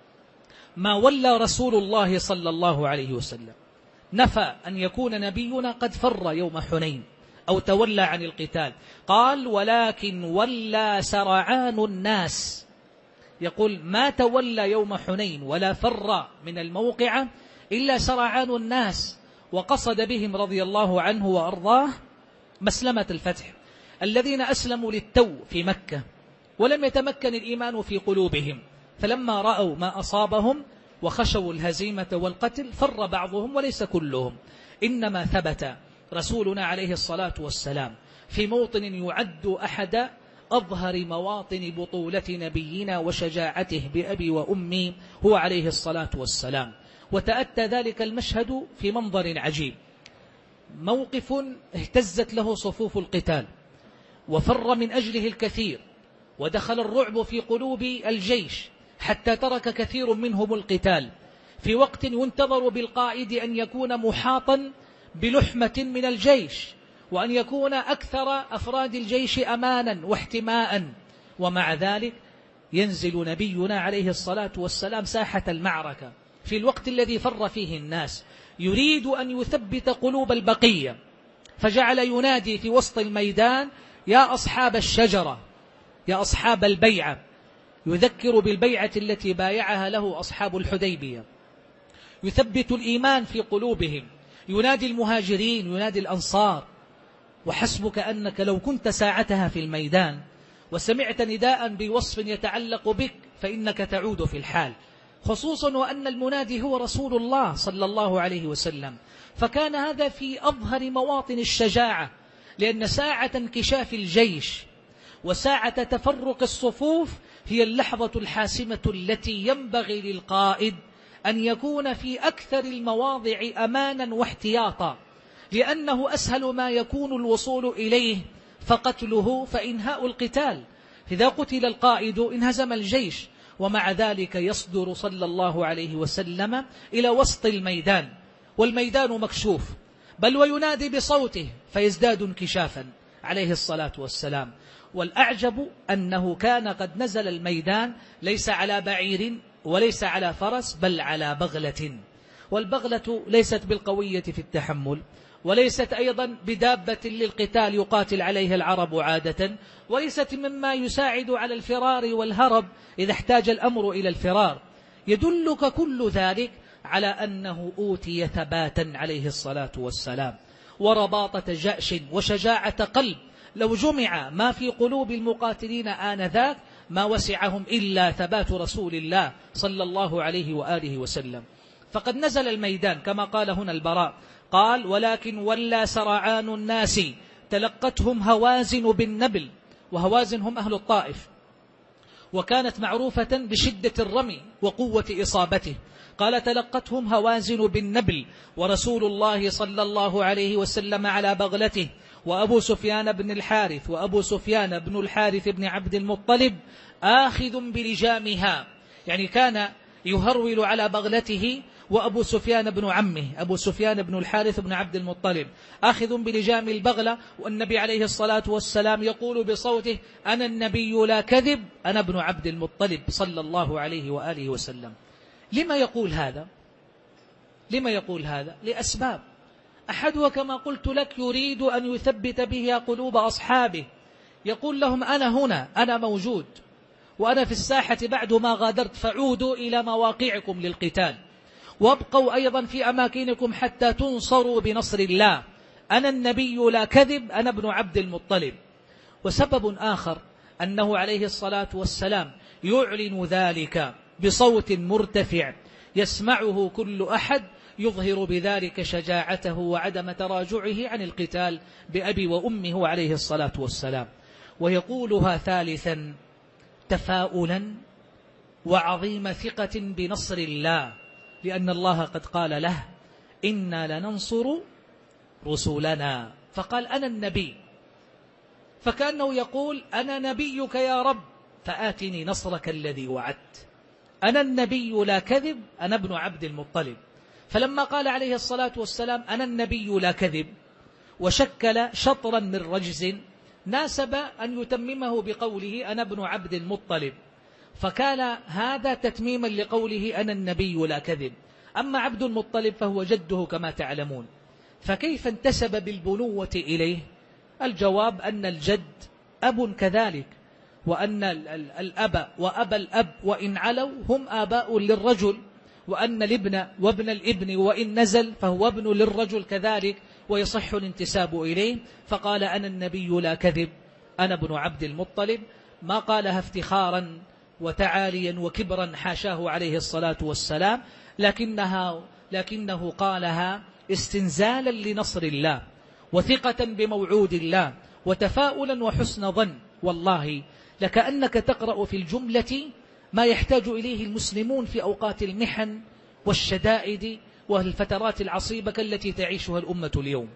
ما ولى رسول الله صلى الله عليه وسلم، نفى أن يكون نبينا قد فر يوم حنين أو تولى عن القتال. قال: ولكن ولى سرعان الناس، يقول ما تولى يوم حنين ولا فر من الموقعة إلا سرعان الناس، وقصد بهم رضي الله عنه وأرضاه مسلمة الفتح الذين أسلموا للتو في مكة ولم يتمكن الإيمان في قلوبهم، فلما رأوا ما أصابهم وخشوا الهزيمة والقتل فر بعضهم وليس كلهم. إنما ثبت رسولنا عليه الصلاة والسلام في موطن يعد أحد أظهر مواطن بطولة نبينا وشجاعته بأبي وأمي هو عليه الصلاة والسلام. وتأتى ذلك المشهد في منظر عجيب، موقف اهتزت له صفوف القتال وفر من أجله الكثير، ودخل الرعب في قلوب الجيش حتى ترك كثير منهم القتال في وقت ينتظر بالقائد أن يكون محاطا بلحمة من الجيش وأن يكون أكثر أفراد الجيش أمانا واحتماء. ومع ذلك ينزل نبينا عليه الصلاة والسلام ساحة المعركة في الوقت الذي فر فيه الناس، يريد أن يثبت قلوب البقية، فجعل ينادي في وسط الميدان: يا أصحاب الشجرة، يا أصحاب البيعة، يذكر بالبيعة التي بايعها له أصحاب الحديبية، يثبت الإيمان في قلوبهم، ينادي المهاجرين، ينادي الأنصار. وحسبك أنك لو كنت ساعتها في الميدان وسمعت نداء بوصف يتعلق بك فإنك تعود في الحال، خصوصا وأن المنادي هو رسول الله صلى الله عليه وسلم. فكان هذا في أظهر مواطن الشجاعة، لأن ساعة انكشاف الجيش وساعة تفرق الصفوف هي اللحظة الحاسمة التي ينبغي للقائد أن يكون في أكثر المواضع أمانا واحتياطا، لأنه أسهل ما يكون الوصول إليه فقتله فإنهاء القتال. إذا قتل القائد انهزم الجيش، ومع ذلك يصدر صلى الله عليه وسلم إلى وسط الميدان والميدان مكشوف، بل وينادي بصوته فيزداد انكشافا عليه الصلاة والسلام. والأعجب أنه كان قد نزل الميدان ليس على بعير وليس على فرس بل على بغلة، والبغلة ليست بالقوية في التحمل، وليست أيضا بدابة للقتال يقاتل عليها العرب عادة، وليست مما يساعد على الفرار والهرب إذا احتاج الأمر إلى الفرار. يدلك كل ذلك على أنه أوتي ثباتا عليه الصلاة والسلام ورباطة جأش وشجاعة قلب، لو جمع ما في قلوب المقاتلين آنذاك ما وسعهم إلا ثبات رسول الله صلى الله عليه وآله وسلم. فقد نزل الميدان كما قال هنا البراء، قال: ولكن ولى سرعان الناس تلقتهم هوازن بالنبل، وهوازن هم أهل الطائف، وكانت معروفة بشدة الرمي وقوة إصابته. قال: تلقتهم هوازن بالنبل ورسول الله صلى الله عليه وسلم على بغلته وأبو سفيان بن الحارث وأبو سفيان بن الحارث بن عبد المطلب آخذ بلجامها، يعني كان يهرول على بغلته، وأبو سفيان بن عمه أبو سفيان بن الحارث بن عبد المطلب آخذ بلجام البغلة، والنبي عليه الصلاة والسلام يقول بصوته: أنا النبي لا كذب، أنا ابن عبد المطلب صلى الله عليه وآله وسلم. لما يقول هذا؟ لما يقول هذا؟ لأسباب. أحدها كما قلت لك يريد أن يثبت به قلوب أصحابه، يقول لهم: أنا هنا، أنا موجود، وأنا في الساحة بعد ما غادرت، فعودوا إلى مواقعكم للقتال، وابقوا أيضا في أماكنكم حتى تنصروا بنصر الله. أنا النبي لا كذب، أنا ابن عبد المطلب. وسبب آخر أنه عليه الصلاة والسلام يعلن ذلك بصوت مرتفع يسمعه كل أحد، يظهر بذلك شجاعته وعدم تراجعه عن القتال بأبي وأمه عليه الصلاة والسلام. ويقولها ثالثا تفاؤلا وعظيم ثقة بنصر الله، لأن الله قد قال له: إنا لننصر رسلنا، فقال: أنا النبي، فكأنه يقول: أنا نبيك يا رب، فآتني نصرك الذي وعدت. أنا النبي لا كذب، أنا ابن عبد المطلب. فلما قال عليه الصلاة والسلام: أنا النبي لا كذب، وشكل شطرا من رجز، ناسب أن يتممه بقوله: أنا ابن عبد المطلب، فكان هذا تتميما لقوله: أنا النبي لا كذب. أما عبد المطلب فهو جده كما تعلمون، فكيف انتسب بالبنوة إليه؟ الجواب أن الجد أب كذلك، وأن الأب وأبا الأب وإن علوا هم آباء للرجل، وأن الابن وابن الابن وإن نزل فهو ابن للرجل كذلك، ويصح الانتساب إليه. فقال: أنا النبي لا كذب، أنا ابن عبد المطلب، ما قالها افتخارا وتعاليا وكبرا، حاشاه عليه الصلاة والسلام، لكنها لكنه قالها استنزالا لنصر الله، وثقة بموعود الله، وتفاؤلا وحسن ظن. والله لكأنك تقرأ في الجملة ما يحتاج إليه المسلمون في أوقات المحن والشدائد والفترات العصيبة التي تعيشها الأمة اليوم.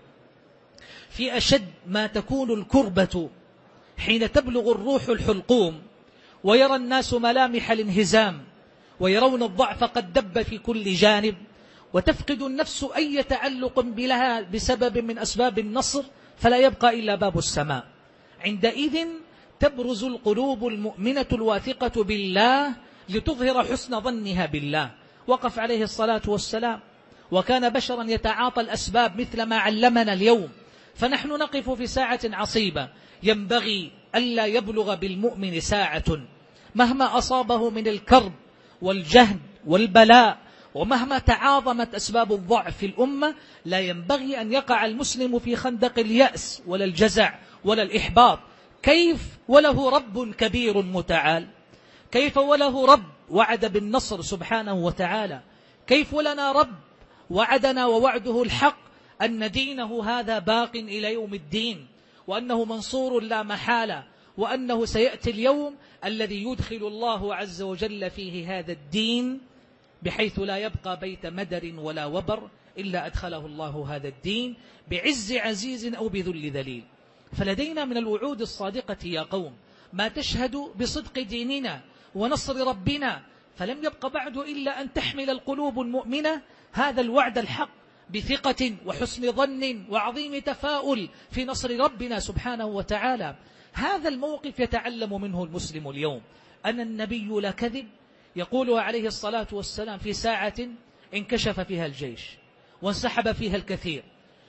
في أشد ما تكون الكربة حين تبلغ الروح الحلقوم، ويرى الناس ملامح الانهزام، ويرون الضعف قد دب في كل جانب، وتفقد النفس أي تعلق بلها بسبب من أسباب النصر، فلا يبقى إلا باب السماء. عندئذ تبرز القلوب المؤمنة الواثقة بالله لتظهر حسن ظنها بالله. وقف عليه الصلاة والسلام وكان بشرا يتعاطى الأسباب مثل ما علمنا اليوم، فنحن نقف في ساعة عصيبة ينبغي ألا يبلغ بالمؤمن ساعة مهما أصابه من الكرب والجهد والبلاء، ومهما تعاظمت أسباب الضعف في الأمة، لا ينبغي أن يقع المسلم في خندق اليأس ولا الجزع ولا الإحباط. كيف وله رب كبير متعال؟ كيف وله رب وعد بالنصر سبحانه وتعالى؟ كيف ولنا رب وعدنا ووعده الحق أن دينه هذا باق إلى يوم الدين، وأنه منصور لا محالة، وأنه سيأتي اليوم الذي يدخل الله عز وجل فيه هذا الدين بحيث لا يبقى بيت مدر ولا وبر إلا أدخله الله هذا الدين بعز عزيز أو بذل ذليل. فلدينا من الوعود الصادقة يا قوم ما تشهد بصدق ديننا ونصر ربنا، فلم يبق بعد إلا أن تحمل القلوب المؤمنة هذا الوعد الحق بثقة وحسن ظن وعظيم تفاؤل في نصر ربنا سبحانه وتعالى. هذا الموقف يتعلم منه المسلم اليوم. أن النبي لا كذب يقولها عليه الصلاة والسلام في ساعة انكشف فيها الجيش وانسحب فيها الكثير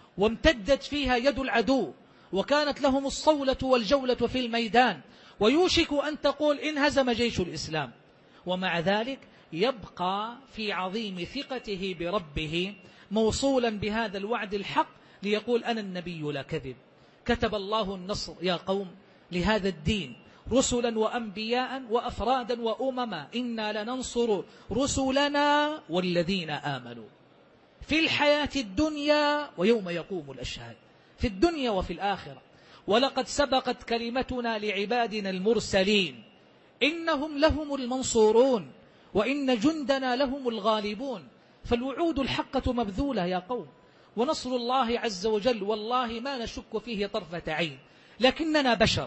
وامتدت فيها يد العدو، وكانت لهم الصولة والجولة في الميدان، ويوشك أن تقول انهزم جيش الإسلام، ومع ذلك يبقى في عظيم ثقته بربه موصولا بهذا الوعد الحق ليقول: أنا النبي لا كذب. كتب الله النصر يا قوم لهذا الدين، رسلا وأنبياء وأفرادا وأمما، إنا لننصر رسلنا والذين آمنوا في الحياة الدنيا ويوم يقوم الأشهاد، في الدنيا وفي الآخرة. ولقد سبقت كلمتنا لعبادنا المرسلين إنهم لهم المنصورون وإن جندنا لهم الغالبون. فالوعود الحقة مبذولة يا قوم، ونصر الله عز وجل والله ما نشك فيه طرفة عين، لكننا بشر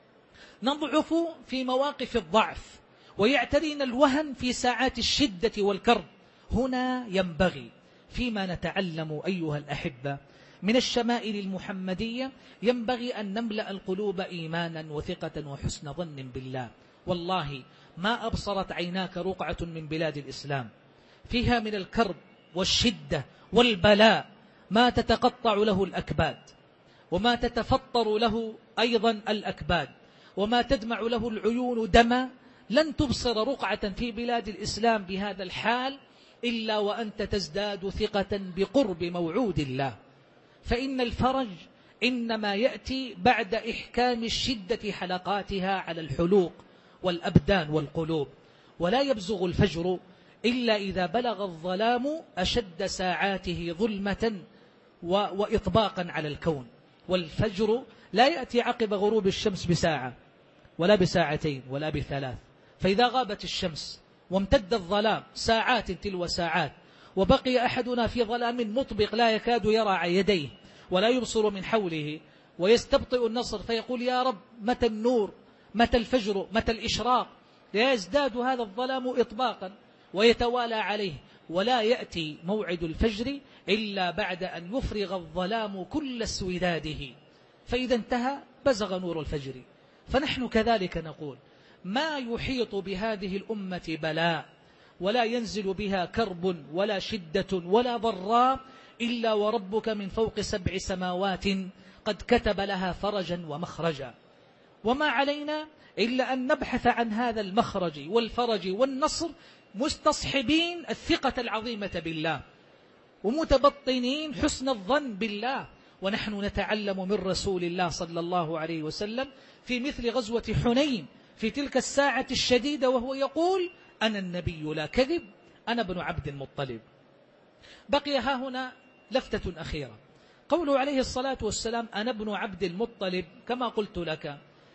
نضعف في مواقف الضعف ويعترينا الوهن في ساعات الشدة والكرب. هنا ينبغي فيما نتعلم أيها الأحبة من الشمائل المحمدية ينبغي أن نملأ القلوب إيمانا وثقة وحسن ظن بالله. والله ما أبصرت عيناك رقعة من بلاد الإسلام فيها من الكرب والشدة والبلاء ما تتقطع له الأكباد، وما تتفطر له أيضا الأكباد، وما تدمع له العيون دما. لن تبصر رقعة في بلاد الإسلام بهذا الحال إلا وأنت تزداد ثقة بقرب موعود الله. فإن الفرج إنما يأتي بعد إحكام الشدة حلقاتها على الحلوق والأبدان والقلوب، ولا يبزغ الفجر إلا إذا بلغ الظلام أشد ساعاته ظلمة وإطباقا على الكون. والفجر لا يأتي عقب غروب الشمس بساعة ولا بساعتين ولا بثلاث، فإذا غابت الشمس وامتد الظلام ساعات تلو ساعات وبقي أحدنا في ظلام مطبق لا يكاد يرى يديه ولا يبصر من حوله ويستبطئ النصر فيقول يا رب متى النور، متى الفجر، متى الإشراق، لا يزداد هذا الظلام إطباقا ويتوالى عليه، ولا يأتي موعد الفجر إلا بعد أن يفرغ الظلام كل اسوداده، فإذا انتهى بزغ نور الفجر. فنحن كذلك نقول ما يحيط بهذه الأمة بلاء ولا ينزل بها كرب ولا شدة ولا ضراء إلا وربك من فوق سبع سماوات قد كتب لها فرجا ومخرجا. وما علينا إلا أن نبحث عن هذا المخرج والفرج والنصر مستصحبين الثقة العظيمة بالله ومتبطنين حسن الظن بالله. ونحن نتعلم من رسول الله صلى الله عليه وسلم في مثل غزوة حنين في تلك الساعة الشديدة وهو يقول أنا النبي لا كذب، أنا ابن عبد المطلب. بقي ها هنا لفتة أخيرة، قوله عليه الصلاة والسلام أنا ابن عبد المطلب. كما قلت لك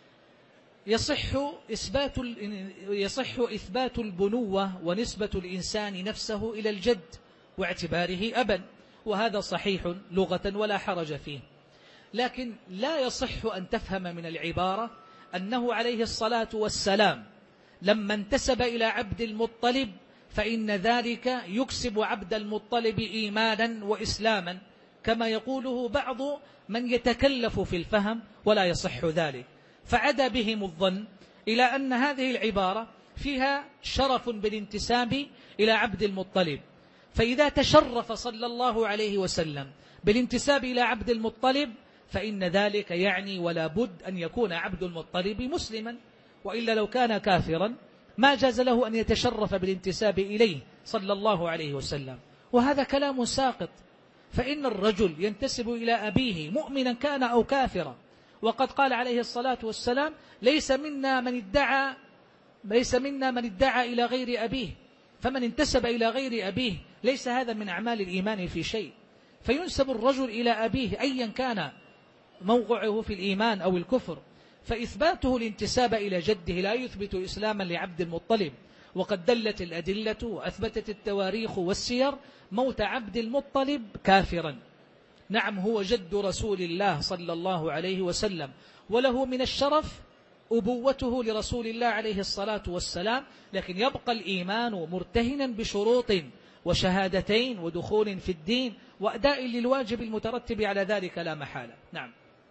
يصح إثبات يصح إثبات البنوة ونسبة الإنسان نفسه إلى الجد واعتباره أبا، وهذا صحيح لغة ولا حرج فيه، لكن لا يصح أن تفهم من العبارة أنه عليه الصلاة والسلام لما انتسب إلى عبد المطلب فإن ذلك يكسب عبد المطلب إيمانا وإسلاما كما يقوله بعض من يتكلف في الفهم، ولا يصح ذلك. فعدا بهم الظن إلى أن هذه العبارة فيها شرف بالانتساب إلى عبد المطلب، فإذا تشرف صلى الله عليه وسلم بالانتساب إلى عبد المطلب فإن ذلك يعني ولا بد أن يكون عبد المطلب مسلما، وإلا لو كان كافرا ما جاز له أن يتشرف بالانتساب إليه صلى الله عليه وسلم. وهذا كلام ساقط، فإن الرجل ينتسب إلى أبيه مؤمنا كان أو كافرا، وقد قال عليه الصلاة والسلام ليس منا من ادعى ليس منا من ادعى إلى غير أبيه، فمن انتسب إلى غير أبيه ليس هذا من أعمال الإيمان في شيء، فينسب الرجل إلى أبيه أيا كان موقعه في الإيمان أو الكفر. فإثباته الانتساب إلى جده لا يثبت إسلاما لعبد المطلب، وقد دلت الأدلة وأثبتت التواريخ والسير موت عبد المطلب كافرا. نعم هو جد رسول الله صلى الله عليه وسلم، وله من الشرف أبوته لرسول الله عليه الصلاة والسلام، لكن يبقى الإيمان مرتهنا بشروط وشهادتين ودخول في الدين وأداء للواجب المترتب على ذلك لا محالة. نعم.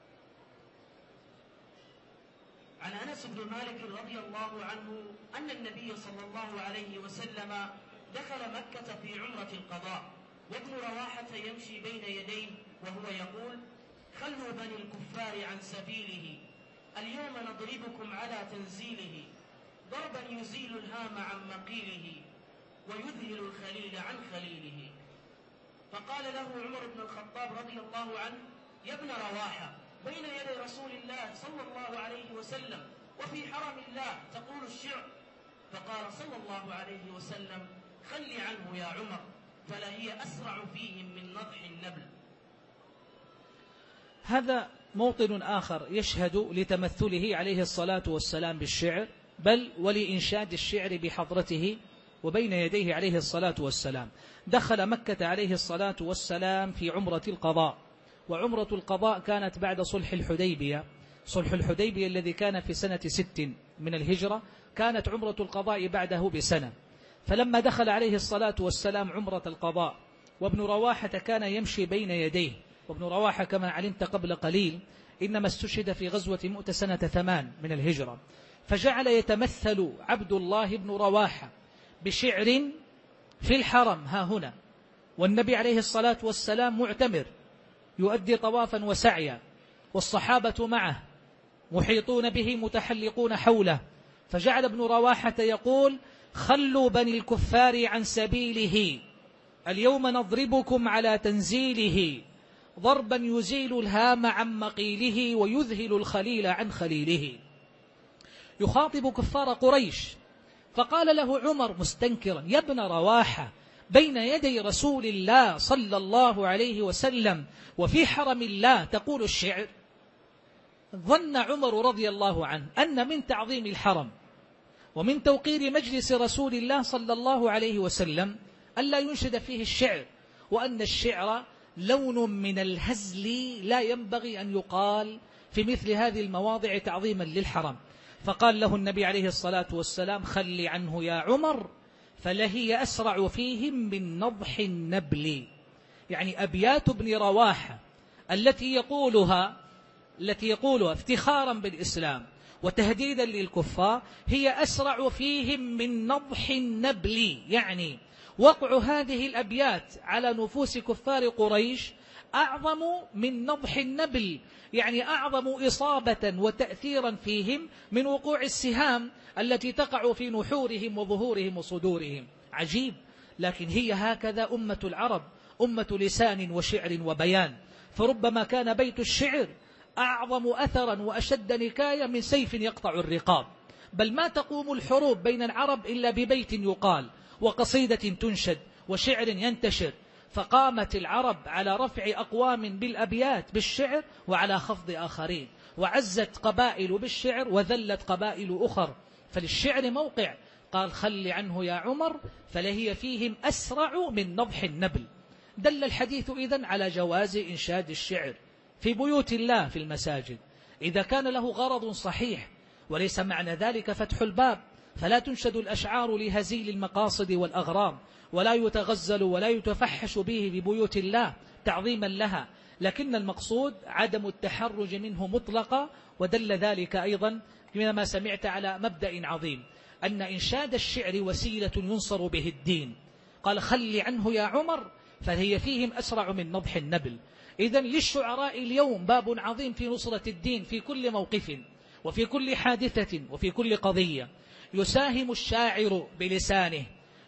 عن أنس بن مالك رضي الله عنه أن النبي صلى الله عليه وسلم دخل مكة في عمرة القضاء وابن رواحة يمشي بين يديه وهو يقول خلوا بني الكفار عن سبيله اليوم نضربكم على تنزيله ضربا يزيل الهام عن مقيله ويذهل الخليل عن خليله. فقال له عمر بن الخطاب رضي الله عنه يا ابن رواحة بين يدي رسول الله صلى الله عليه وسلم وفي حرم الله تقول الشعر، فقال صلى الله عليه وسلم خل عنه يا عمر فلا هي أسرع فيهم من نضح النبل. هذا موطن آخر يشهد لتمثله عليه الصلاة والسلام بالشعر، بل ولإنشاد الشعر بحضرته وبين يديه عليه الصلاة والسلام. دخل مكة عليه الصلاة والسلام في عمرة القضاء، وعمرة القضاء كانت بعد صلح الحديبية. صلح الحديبية الذي كان في سنة ست من الهجرة، كانت عمرة القضاء بعده بسنة. فلما دخل عليه الصلاة والسلام عمرة القضاء وابن رواحة كان يمشي بين يديه، وابن رواحة كما علمت قبل قليل إنما استشهد في غزوة مؤتة سنة ثمان من الهجرة، فجعل يتمثل عبد الله بن رواحة بشعر في الحرم ها هنا، والنبي عليه الصلاة والسلام معتمر يؤدي طوافا وسعيا، والصحابة معه محيطون به متحلقون حوله، فجعل ابن رواحة يقول: خلوا بني الكفار عن سبيله، اليوم نضربكم على تنزيله، ضربا يزيل الهام عن مقيله ويذهل الخليل عن خليله. يخاطب كفار قريش، فقال له عمر مستنكرا: يا ابن رواحة، بين يدي رسول الله صلى الله عليه وسلم وفي حرم الله تقول الشعر؟ ظن عمر رضي الله عنه أن من تعظيم الحرم ومن توقير مجلس رسول الله صلى الله عليه وسلم ألا ينشد فيه الشعر، وأن الشعر لون من الهزل لا ينبغي أن يقال في مثل هذه المواضع تعظيما للحرم. فقال له النبي عليه الصلاة والسلام: خل عنه يا عمر، فلهي أسرع فيهم من نضح النبل. يعني أبيات ابن رواحة التي يقولها التي يقولها افتخارا بالإسلام وتهديدا للكفار هي أسرع فيهم من نضح النبل، يعني وقع هذه الأبيات على نفوس كفار قريش أعظم من نضح النبل، يعني أعظم إصابة وتأثيرا فيهم من وقوع السهام التي تقع في نحورهم وظهورهم وصدورهم. عجيب، لكن هي هكذا أمة العرب، أمة لسان وشعر وبيان، فربما كان بيت الشعر أعظم أثرا وأشد نكاية من سيف يقطع الرقاب، بل ما تقوم الحروب بين العرب إلا ببيت يقال وقصيدة تنشد وشعر ينتشر. فقامت العرب على رفع أقوام بالأبيات بالشعر وعلى خفض آخرين، وعزت قبائل بالشعر وذلت قبائل أخر، فللشعر موقع. قال: خل عنه يا عمر، فلهي فيهم أسرع من نضح النبل. دل الحديث إذن على جواز إنشاد الشعر في بيوت الله في المساجد إذا كان له غرض صحيح، وليس معنى ذلك فتح الباب، فلا تنشد الأشعار لهزيل المقاصد والأغراض، ولا يتغزل ولا يتفحش به ببيوت الله تعظيما لها، لكن المقصود عدم التحرج منه مطلقا. ودل ذلك أيضا كما سمعت على مبدأ عظيم، أن إنشاد الشعر وسيلة ينصر به الدين. قال: خل عنه يا عمر، فهي فيهم أسرع من نضح النبل. إذن للشعراء اليوم باب عظيم في نصرة الدين في كل موقف وفي كل حادثة وفي كل قضية. يساهم الشاعر بلسانه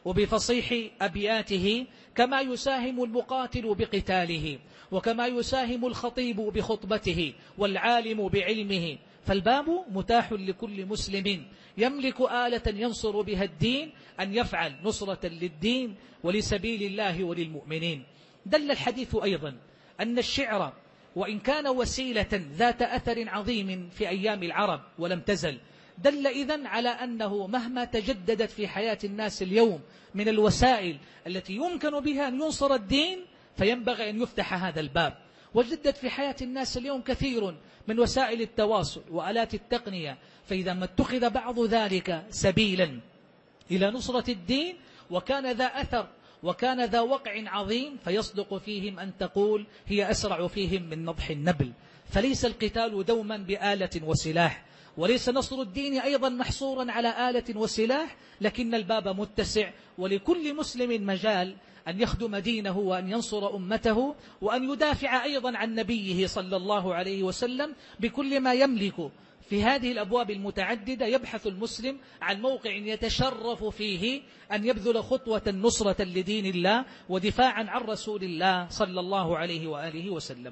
وبفصيح أبياته كما يساهم المقاتل بقتاله، وكما يساهم الخطيب بخطبته والعالم بعلمه. فالباب متاح لكل مسلم يملك آلة ينصر بها الدين أن يفعل نصرة للدين ولسبيل الله وللمؤمنين. دل الحديث أيضا أن الشعر وإن كان وسيلة ذات أثر عظيم في أيام العرب ولم تزل، دل إذن على أنه مهما تجددت في حياة الناس اليوم من الوسائل التي يمكن بها أن ينصر الدين، فينبغي أن يفتح هذا الباب. وجدت في حياة الناس اليوم كثير من وسائل التواصل وآلات التقنية، فإذا ما اتخذ بعض ذلك سبيلا إلى نصرة الدين وكان ذا أثر وكان ذا وقع عظيم، فيصدق فيهم أن تقول هي أسرع فيهم من نضح النبل. فليس القتال دوما بآلة وسلاح، وليس نصر الدين أيضا محصورا على آلة وسلاح، لكن الباب متسع، ولكل مسلم مجال أن يخدم دينه وأن ينصر أمته وأن يدافع أيضا عن نبيه صلى الله عليه وسلم بكل ما يملك. في هذه الأبواب المتعددة يبحث المسلم عن موقع يتشرف فيه أن يبذل خطوة نصرة لدين الله ودفاعا عن رسول الله صلى الله عليه وآله وسلم.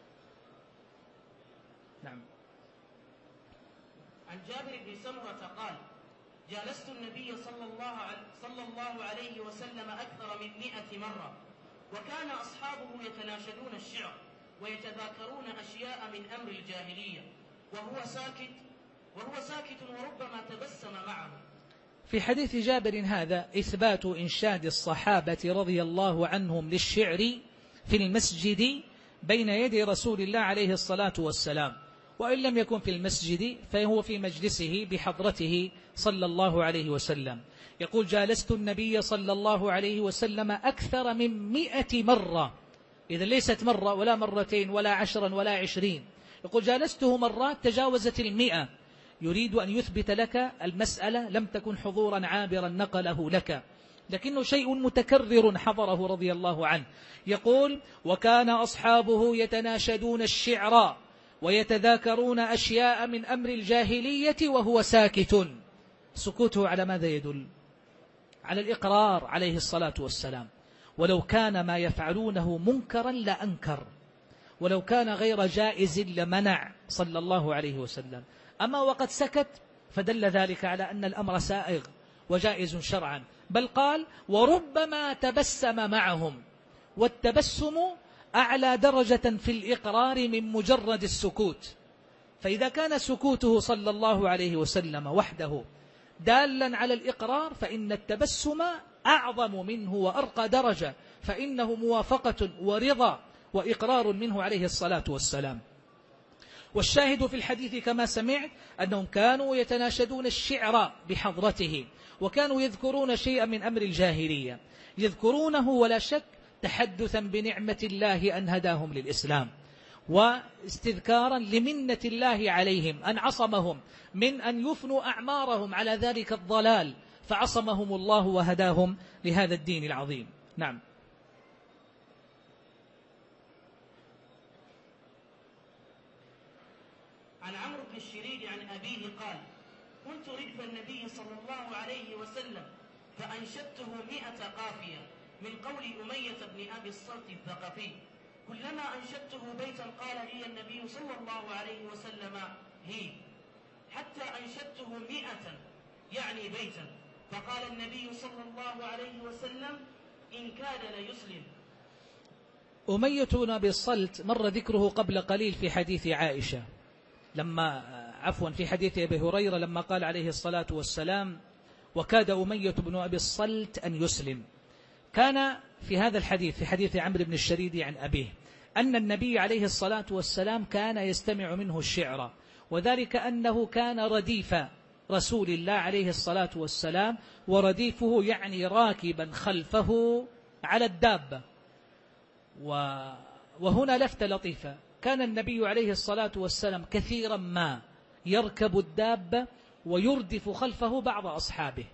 نعم. عن جابر بن سمرة قال: جالست النبي صلى الله صلى الله عليه وسلم أكثر من مئة مرة، وكان أصحابه يتناشدون الشعر ويتذاكرون أشياء من أمر الجاهلية وهو ساكت وهو ساكت وربما تبسم معه. في حديث جابر هذا إثبات إنشاد الصحابة رضي الله عنهم للشعر في المسجد بين يدي رسول الله عليه الصلاة والسلام، وإن لم يكن في المسجد فهو في مجلسه بحضرته صلى الله عليه وسلم. يقول: جالست النبي صلى الله عليه وسلم أكثر من مئة مرة، إذا ليست مرة ولا مرتين ولا عشرا ولا عشرين، يقول: جالسته مرات تجاوزت المئة، يريد أن يثبت لك المسألة لم تكن حضورا عابرا نقله لك، لكنه شيء متكرر حضره رضي الله عنه. يقول: وكان أصحابه يتناشدون الشعر ويتذاكرون أشياء من أمر الجاهلية وهو ساكت. سكوته على ماذا يدل؟ على الإقرار عليه الصلاة والسلام، ولو كان ما يفعلونه منكرا لأنكر، ولو كان غير جائز لمنع صلى الله عليه وسلم. أما وقد سكت فدل ذلك على أن الأمر سائغ وجائز شرعا، بل قال: وربما تبسم معهم، والتبسم أعلى درجة في الإقرار من مجرد السكوت. فإذا كان سكوته صلى الله عليه وسلم وحده دالا على الإقرار، فإن التبسم أعظم منه وأرقى درجة، فإنه موافقة ورضا وإقرار منه عليه الصلاة والسلام. والشاهد في الحديث كما سمعت أنهم كانوا يتناشدون الشعر بحضرته، وكانوا يذكرون شيئا من أمر الجاهلية، يذكرونه ولا شك تحدثا بنعمة الله أن هداهم للإسلام، واستذكارا لمنة الله عليهم أن عصمهم من أن يفنوا أعمارهم على ذلك الضلال، فعصمهم الله وهداهم لهذا الدين العظيم. نعم. عن عمرو بن الشريد عن أبيه قال: كنت ردف النبي صلى الله عليه وسلم فأنشدته مئة قافية من قول أمية بن أبي الصلت الثقفي، كلما أنشدته بيتا قال لي النبي صلى الله عليه وسلم: هي، حتى أنشدته مئة يعني بيتا، فقال النبي صلى الله عليه وسلم: إن كاد ليسلم. أمية بن أبي الصلت مر ذكره قبل قليل في حديث عائشة، لما عفوا في حديث أبي هريرة لما قال عليه الصلاة والسلام: وكاد أمية بن أبي الصلت أن يسلم. كان في هذا الحديث في حديث عمرو بن الشريد عن أبيه أن النبي عليه الصلاة والسلام كان يستمع منه الشعر، وذلك أنه كان رديف رسول الله عليه الصلاة والسلام، ورديفه يعني راكبا خلفه على الدابة. وهنا لفتة لطيفة: كان النبي عليه الصلاة والسلام كثيرا ما يركب الدابة ويردف خلفه بعض أصحابه،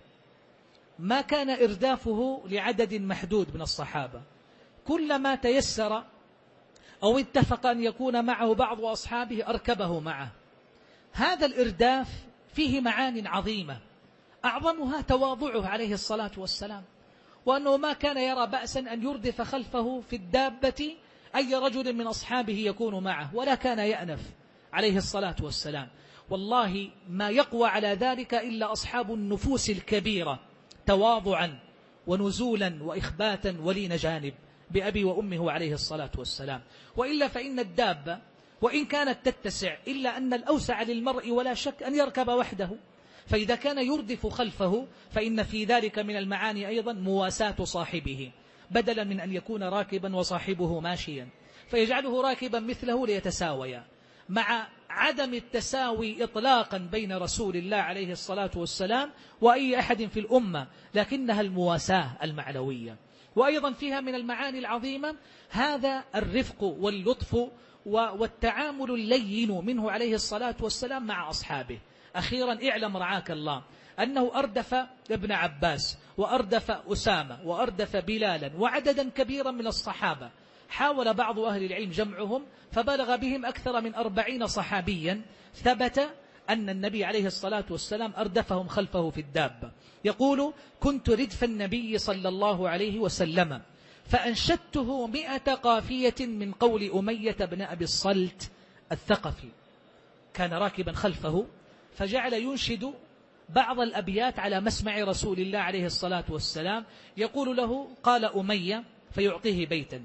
ما كان إردافه لعدد محدود من الصحابة، كلما تيسر أو اتفق أن يكون معه بعض أصحابه أركبه معه. هذا الإرداف فيه معان عظيمة، أعظمها تواضعه عليه الصلاة والسلام، وأنه ما كان يرى بأسا أن يردف خلفه في الدابة أي رجل من أصحابه يكون معه، ولا كان يأنف عليه الصلاة والسلام. والله ما يقوى على ذلك إلا أصحاب النفوس الكبيرة تواضعا ونزولا وإخباتا ولين جانب بأبي وأمه عليه الصلاة والسلام. وإلا فإن الدابة وإن كانت تتسع إلا أن الأوسع للمرء ولا شك أن يركب وحده، فإذا كان يردف خلفه فإن في ذلك من المعاني أيضا مواساة صاحبه، بدلا من أن يكون راكبا وصاحبه ماشيا، فيجعله راكبا مثله ليتساويا، مع عدم التساوي إطلاقا بين رسول الله عليه الصلاة والسلام وأي أحد في الأمة، لكنها المواساة المعنوية. وأيضا فيها من المعاني العظيمة هذا الرفق واللطف والتعامل اللين منه عليه الصلاة والسلام مع أصحابه. أخيرا اعلم رعاك الله أنه أردف ابن عباس وأردف أسامة وأردف بلالا وعددا كبيرا من الصحابة، حاول بعض أهل العلم جمعهم فبلغ بهم أكثر من أربعين صحابيا، ثبت أن النبي عليه الصلاة والسلام أردفهم خلفه في الدابة. يقول: كنت ردف النبي صلى الله عليه وسلم فأنشدته مئة قافية من قول أمية بن أبي الصلت الثقفي. كان راكبا خلفه فجعل ينشد بعض الأبيات على مسمع رسول الله عليه الصلاة والسلام، يقول له: قال أمية، فيعطيه بيتا،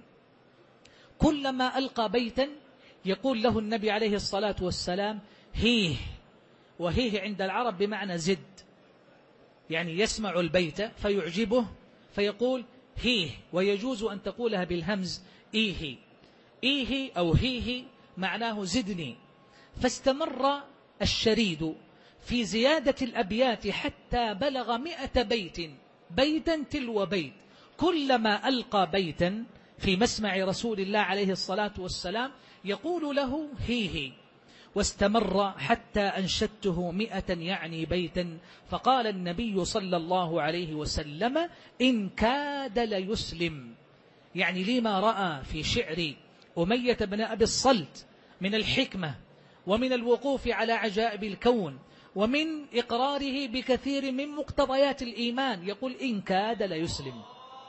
كلما ألقى بيتا يقول له النبي عليه الصلاة والسلام: هيه، وهيه عند العرب بمعنى زد، يعني يسمع البيت فيعجبه فيقول هيه، ويجوز أن تقولها بالهمز إيه إيه أو هيه، معناه زدني. فاستمر الشريد في زيادة الأبيات حتى بلغ مئة بيت، بيتا تلو بيت، كلما ألقى بيتا في مسمع رسول الله عليه الصلاة والسلام يقول له هيه. واستمر حتى أنشدته مئة يعني بيتا، فقال النبي صلى الله عليه وسلم إن كاد ليسلم، يعني لما رأى في شعر أمية بن أبي الصلت من الحكمة ومن الوقوف على عجائب الكون ومن إقراره بكثير من مقتضيات الإيمان، يقول إن كاد ليسلم.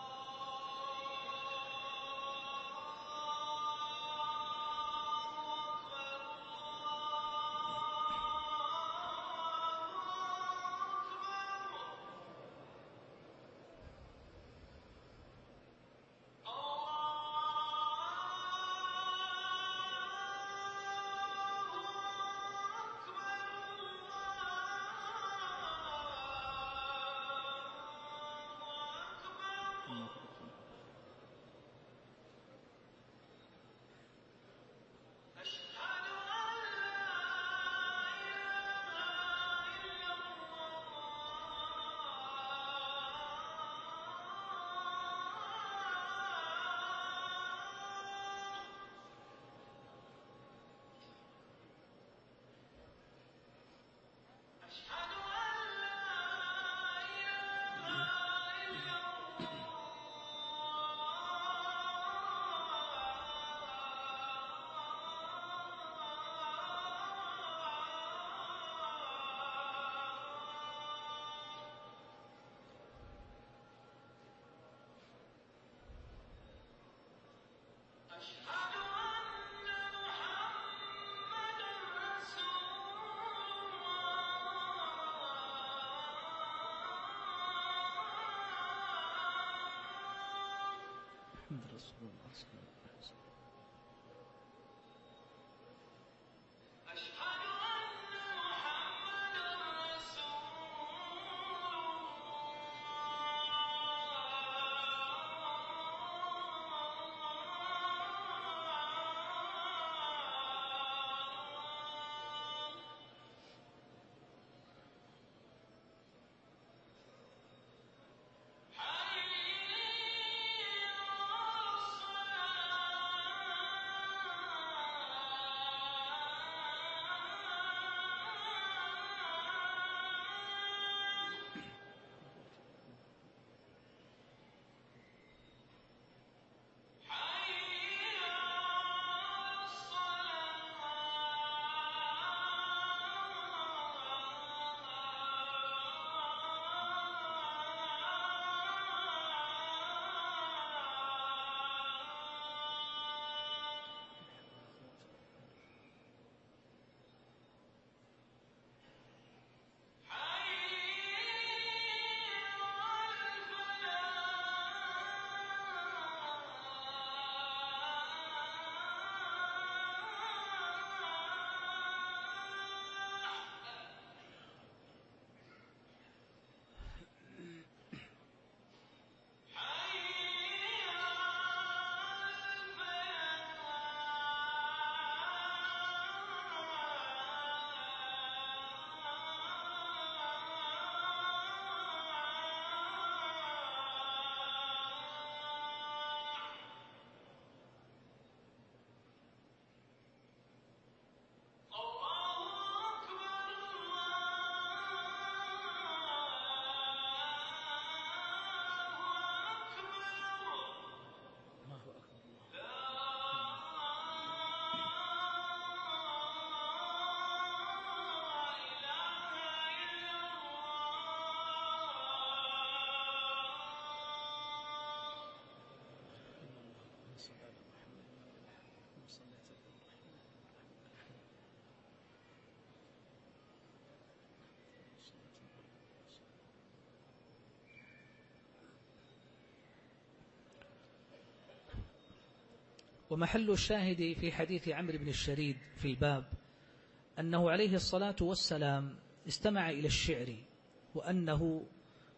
ومحل الشاهد في حديث عمرو بن الشريد في الباب أنه عليه الصلاة والسلام استمع إلى الشعر، وأنه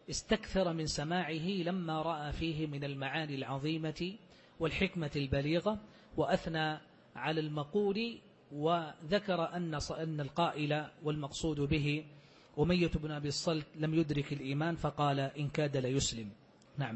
استكثر من سماعه لما رأى فيه من المعاني العظيمة والحكمة البليغة، وأثنى على المقول، وذكر أن أن القائل والمقصود به أمية بن أبي الصلت لم يدرك الإيمان، فقال إن كاد ليسلم. نعم.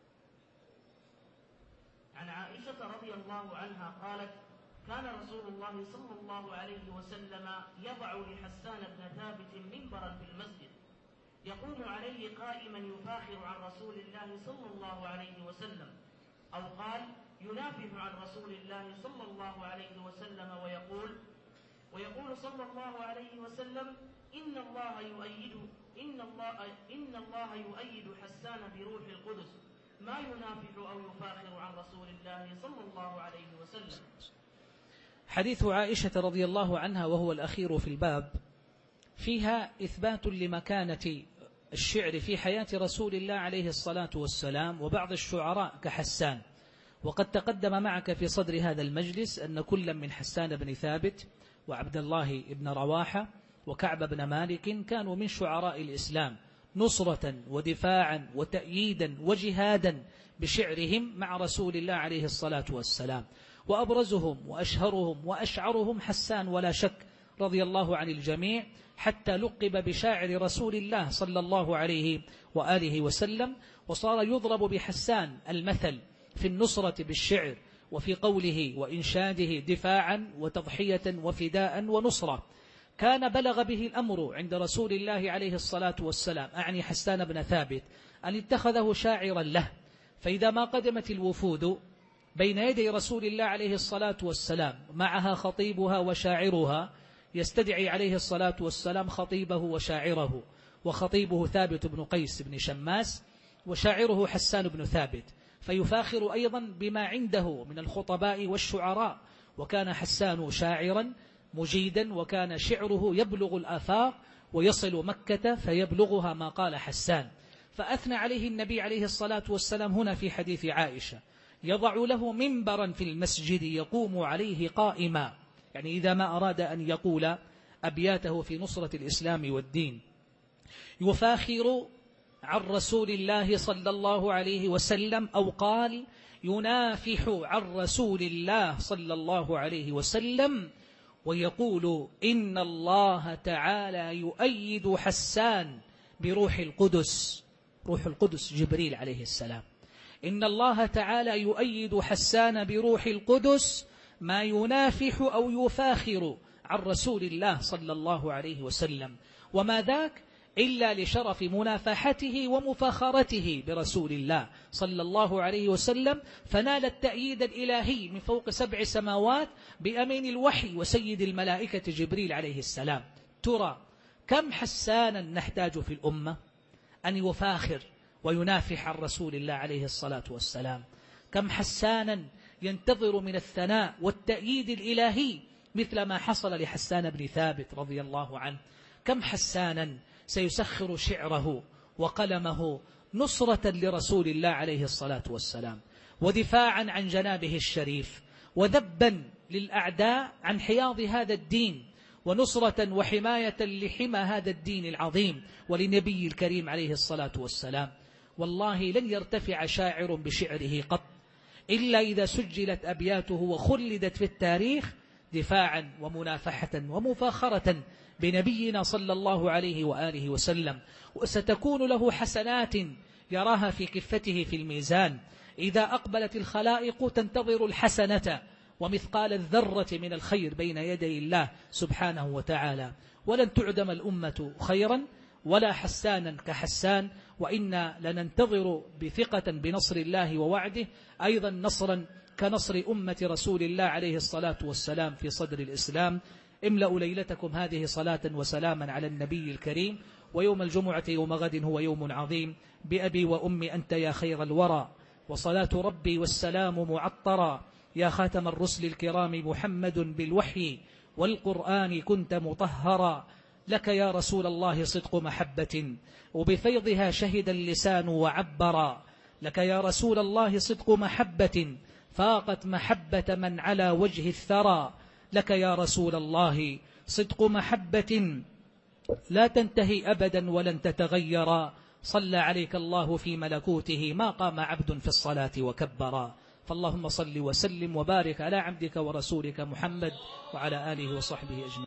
عن عائشة رضي الله عنها قالت: كان رسول الله صلى الله عليه وسلم يضع لحسان بن ثابت منبرا في المسجد يقوم عليه قائما يفاخر عن رسول الله صلى الله عليه وسلم، أو قال ينافح عن رسول الله صلى الله عليه وسلم ويقول ويقول صلى الله عليه وسلم: إن الله يؤيد إن الله إن الله يؤيد حسان بروح القدس، ما ينافح أو يفاخر عن رسول الله صلى الله عليه وسلم. حديث عائشة رضي الله عنها وهو الأخير في الباب فيها إثبات لمكانة الشعر في حياة رسول الله عليه الصلاة والسلام وبعض الشعراء كحسان. وقد تقدم معك في صدر هذا المجلس أن كل من حسان بن ثابت وعبد الله بن رواحة وكعب بن مالك كانوا من شعراء الإسلام نصرة ودفاعا وتأييدا وجهادا بشعرهم مع رسول الله عليه الصلاة والسلام. وأبرزهم وأشهرهم وأشعرهم حسان ولا شك رضي الله عن الجميع، حتى لقب بشاعر رسول الله صلى الله عليه وآله وسلم، وصار يضرب بحسان المثل في النصرة بالشعر وفي قوله وإنشاده دفاعا وتضحية وفداء ونصرة. كان بلغ به الأمر عند رسول الله عليه الصلاة والسلام، أعني حسان بن ثابت، أن اتخذه شاعرا له. فإذا ما قدمت الوفود بين يدي رسول الله عليه الصلاة والسلام معها خطيبها وشاعرها، يستدعي عليه الصلاة والسلام خطيبه وشاعره، وخطيبه ثابت بن قيس بن شماس وشاعره حسان بن ثابت، فيفاخر أيضا بما عنده من الخطباء والشعراء. وكان حسان شاعرا مجيدا، وكان شعره يبلغ الآفاق ويصل مكة فيبلغها ما قال حسان. فأثنى عليه النبي عليه الصلاة والسلام هنا في حديث عائشة: يضع له منبرا في المسجد يقوم عليه قائما، يعني إذا ما أراد أن يقول أبياته في نصرة الإسلام والدين، يفاخر عن رسول الله صلى الله عليه وسلم، أو قال ينافح عن رسول الله صلى الله عليه وسلم، ويقول إن الله تعالى يؤيد حسان بروح القدس. روح القدس جبريل عليه السلام. إن الله تعالى يؤيد حسان بروح القدس، ما ينافح أو يفاخر عن رسول الله صلى الله عليه وسلم. وما ذاك إلا لشرف منافحته ومفاخرته برسول الله صلى الله عليه وسلم، فنال التأييد الإلهي من فوق سبع سماوات بأمين الوحي وسيد الملائكة جبريل عليه السلام. ترى كم حسانا نحتاج في الأمة أن يفاخر وينافح عن رسول الله عليه الصلاة والسلام. كم حسانا ينتظر من الثناء والتأييد الإلهي مثل ما حصل لحسان بن ثابت رضي الله عنه. كم حسانا سيسخر شعره وقلمه نصرة لرسول الله عليه الصلاة والسلام، ودفاعا عن جنابه الشريف، وذبا للأعداء عن حياض هذا الدين، ونصرة وحماية لحمى هذا الدين العظيم ولنبي الكريم عليه الصلاة والسلام. والله لن يرتفع شاعر بشعره قط إلا إذا سجلت أبياته وخلدت في التاريخ دفاعا ومنافحة ومفاخرة بنبينا صلى الله عليه وآله وسلم. وستكون له حسنات يراها في كفته في الميزان، إذا أقبلت الخلائق تنتظر الحسنة ومثقال الذرة من الخير بين يدي الله سبحانه وتعالى. ولن تعدم الأمة خيرا ولا حسانا كحسان، وإنا لننتظر بثقة بنصر الله ووعده أيضا نصرا كنصر أمة رسول الله عليه الصلاة والسلام في صدر الإسلام. املأوا ليلتكم هذه صلاة وسلاما على النبي الكريم. ويوم الجمعة يوم غد هو يوم عظيم، بأبي وأمي أنت يا خير الورى، وصلاة ربي والسلام معطرا، يا خاتم الرسل الكرام محمد بالوحي والقرآن كنت مطهرا. لك يا رسول الله صدق محبة وبفيضها شهد اللسان وعبرا. لك يا رسول الله صدق محبة فاقت محبة من على وجه الثرى. لك يا رسول الله صدق محبة لا تنتهي أبدا ولن تتغيرا. صلى عليك الله في ملكوته ما قام عبد في الصلاة وكبرا. فاللهم صل وسلم وبارك على عبدك ورسولك محمد وعلى آله وصحبه أجمعين.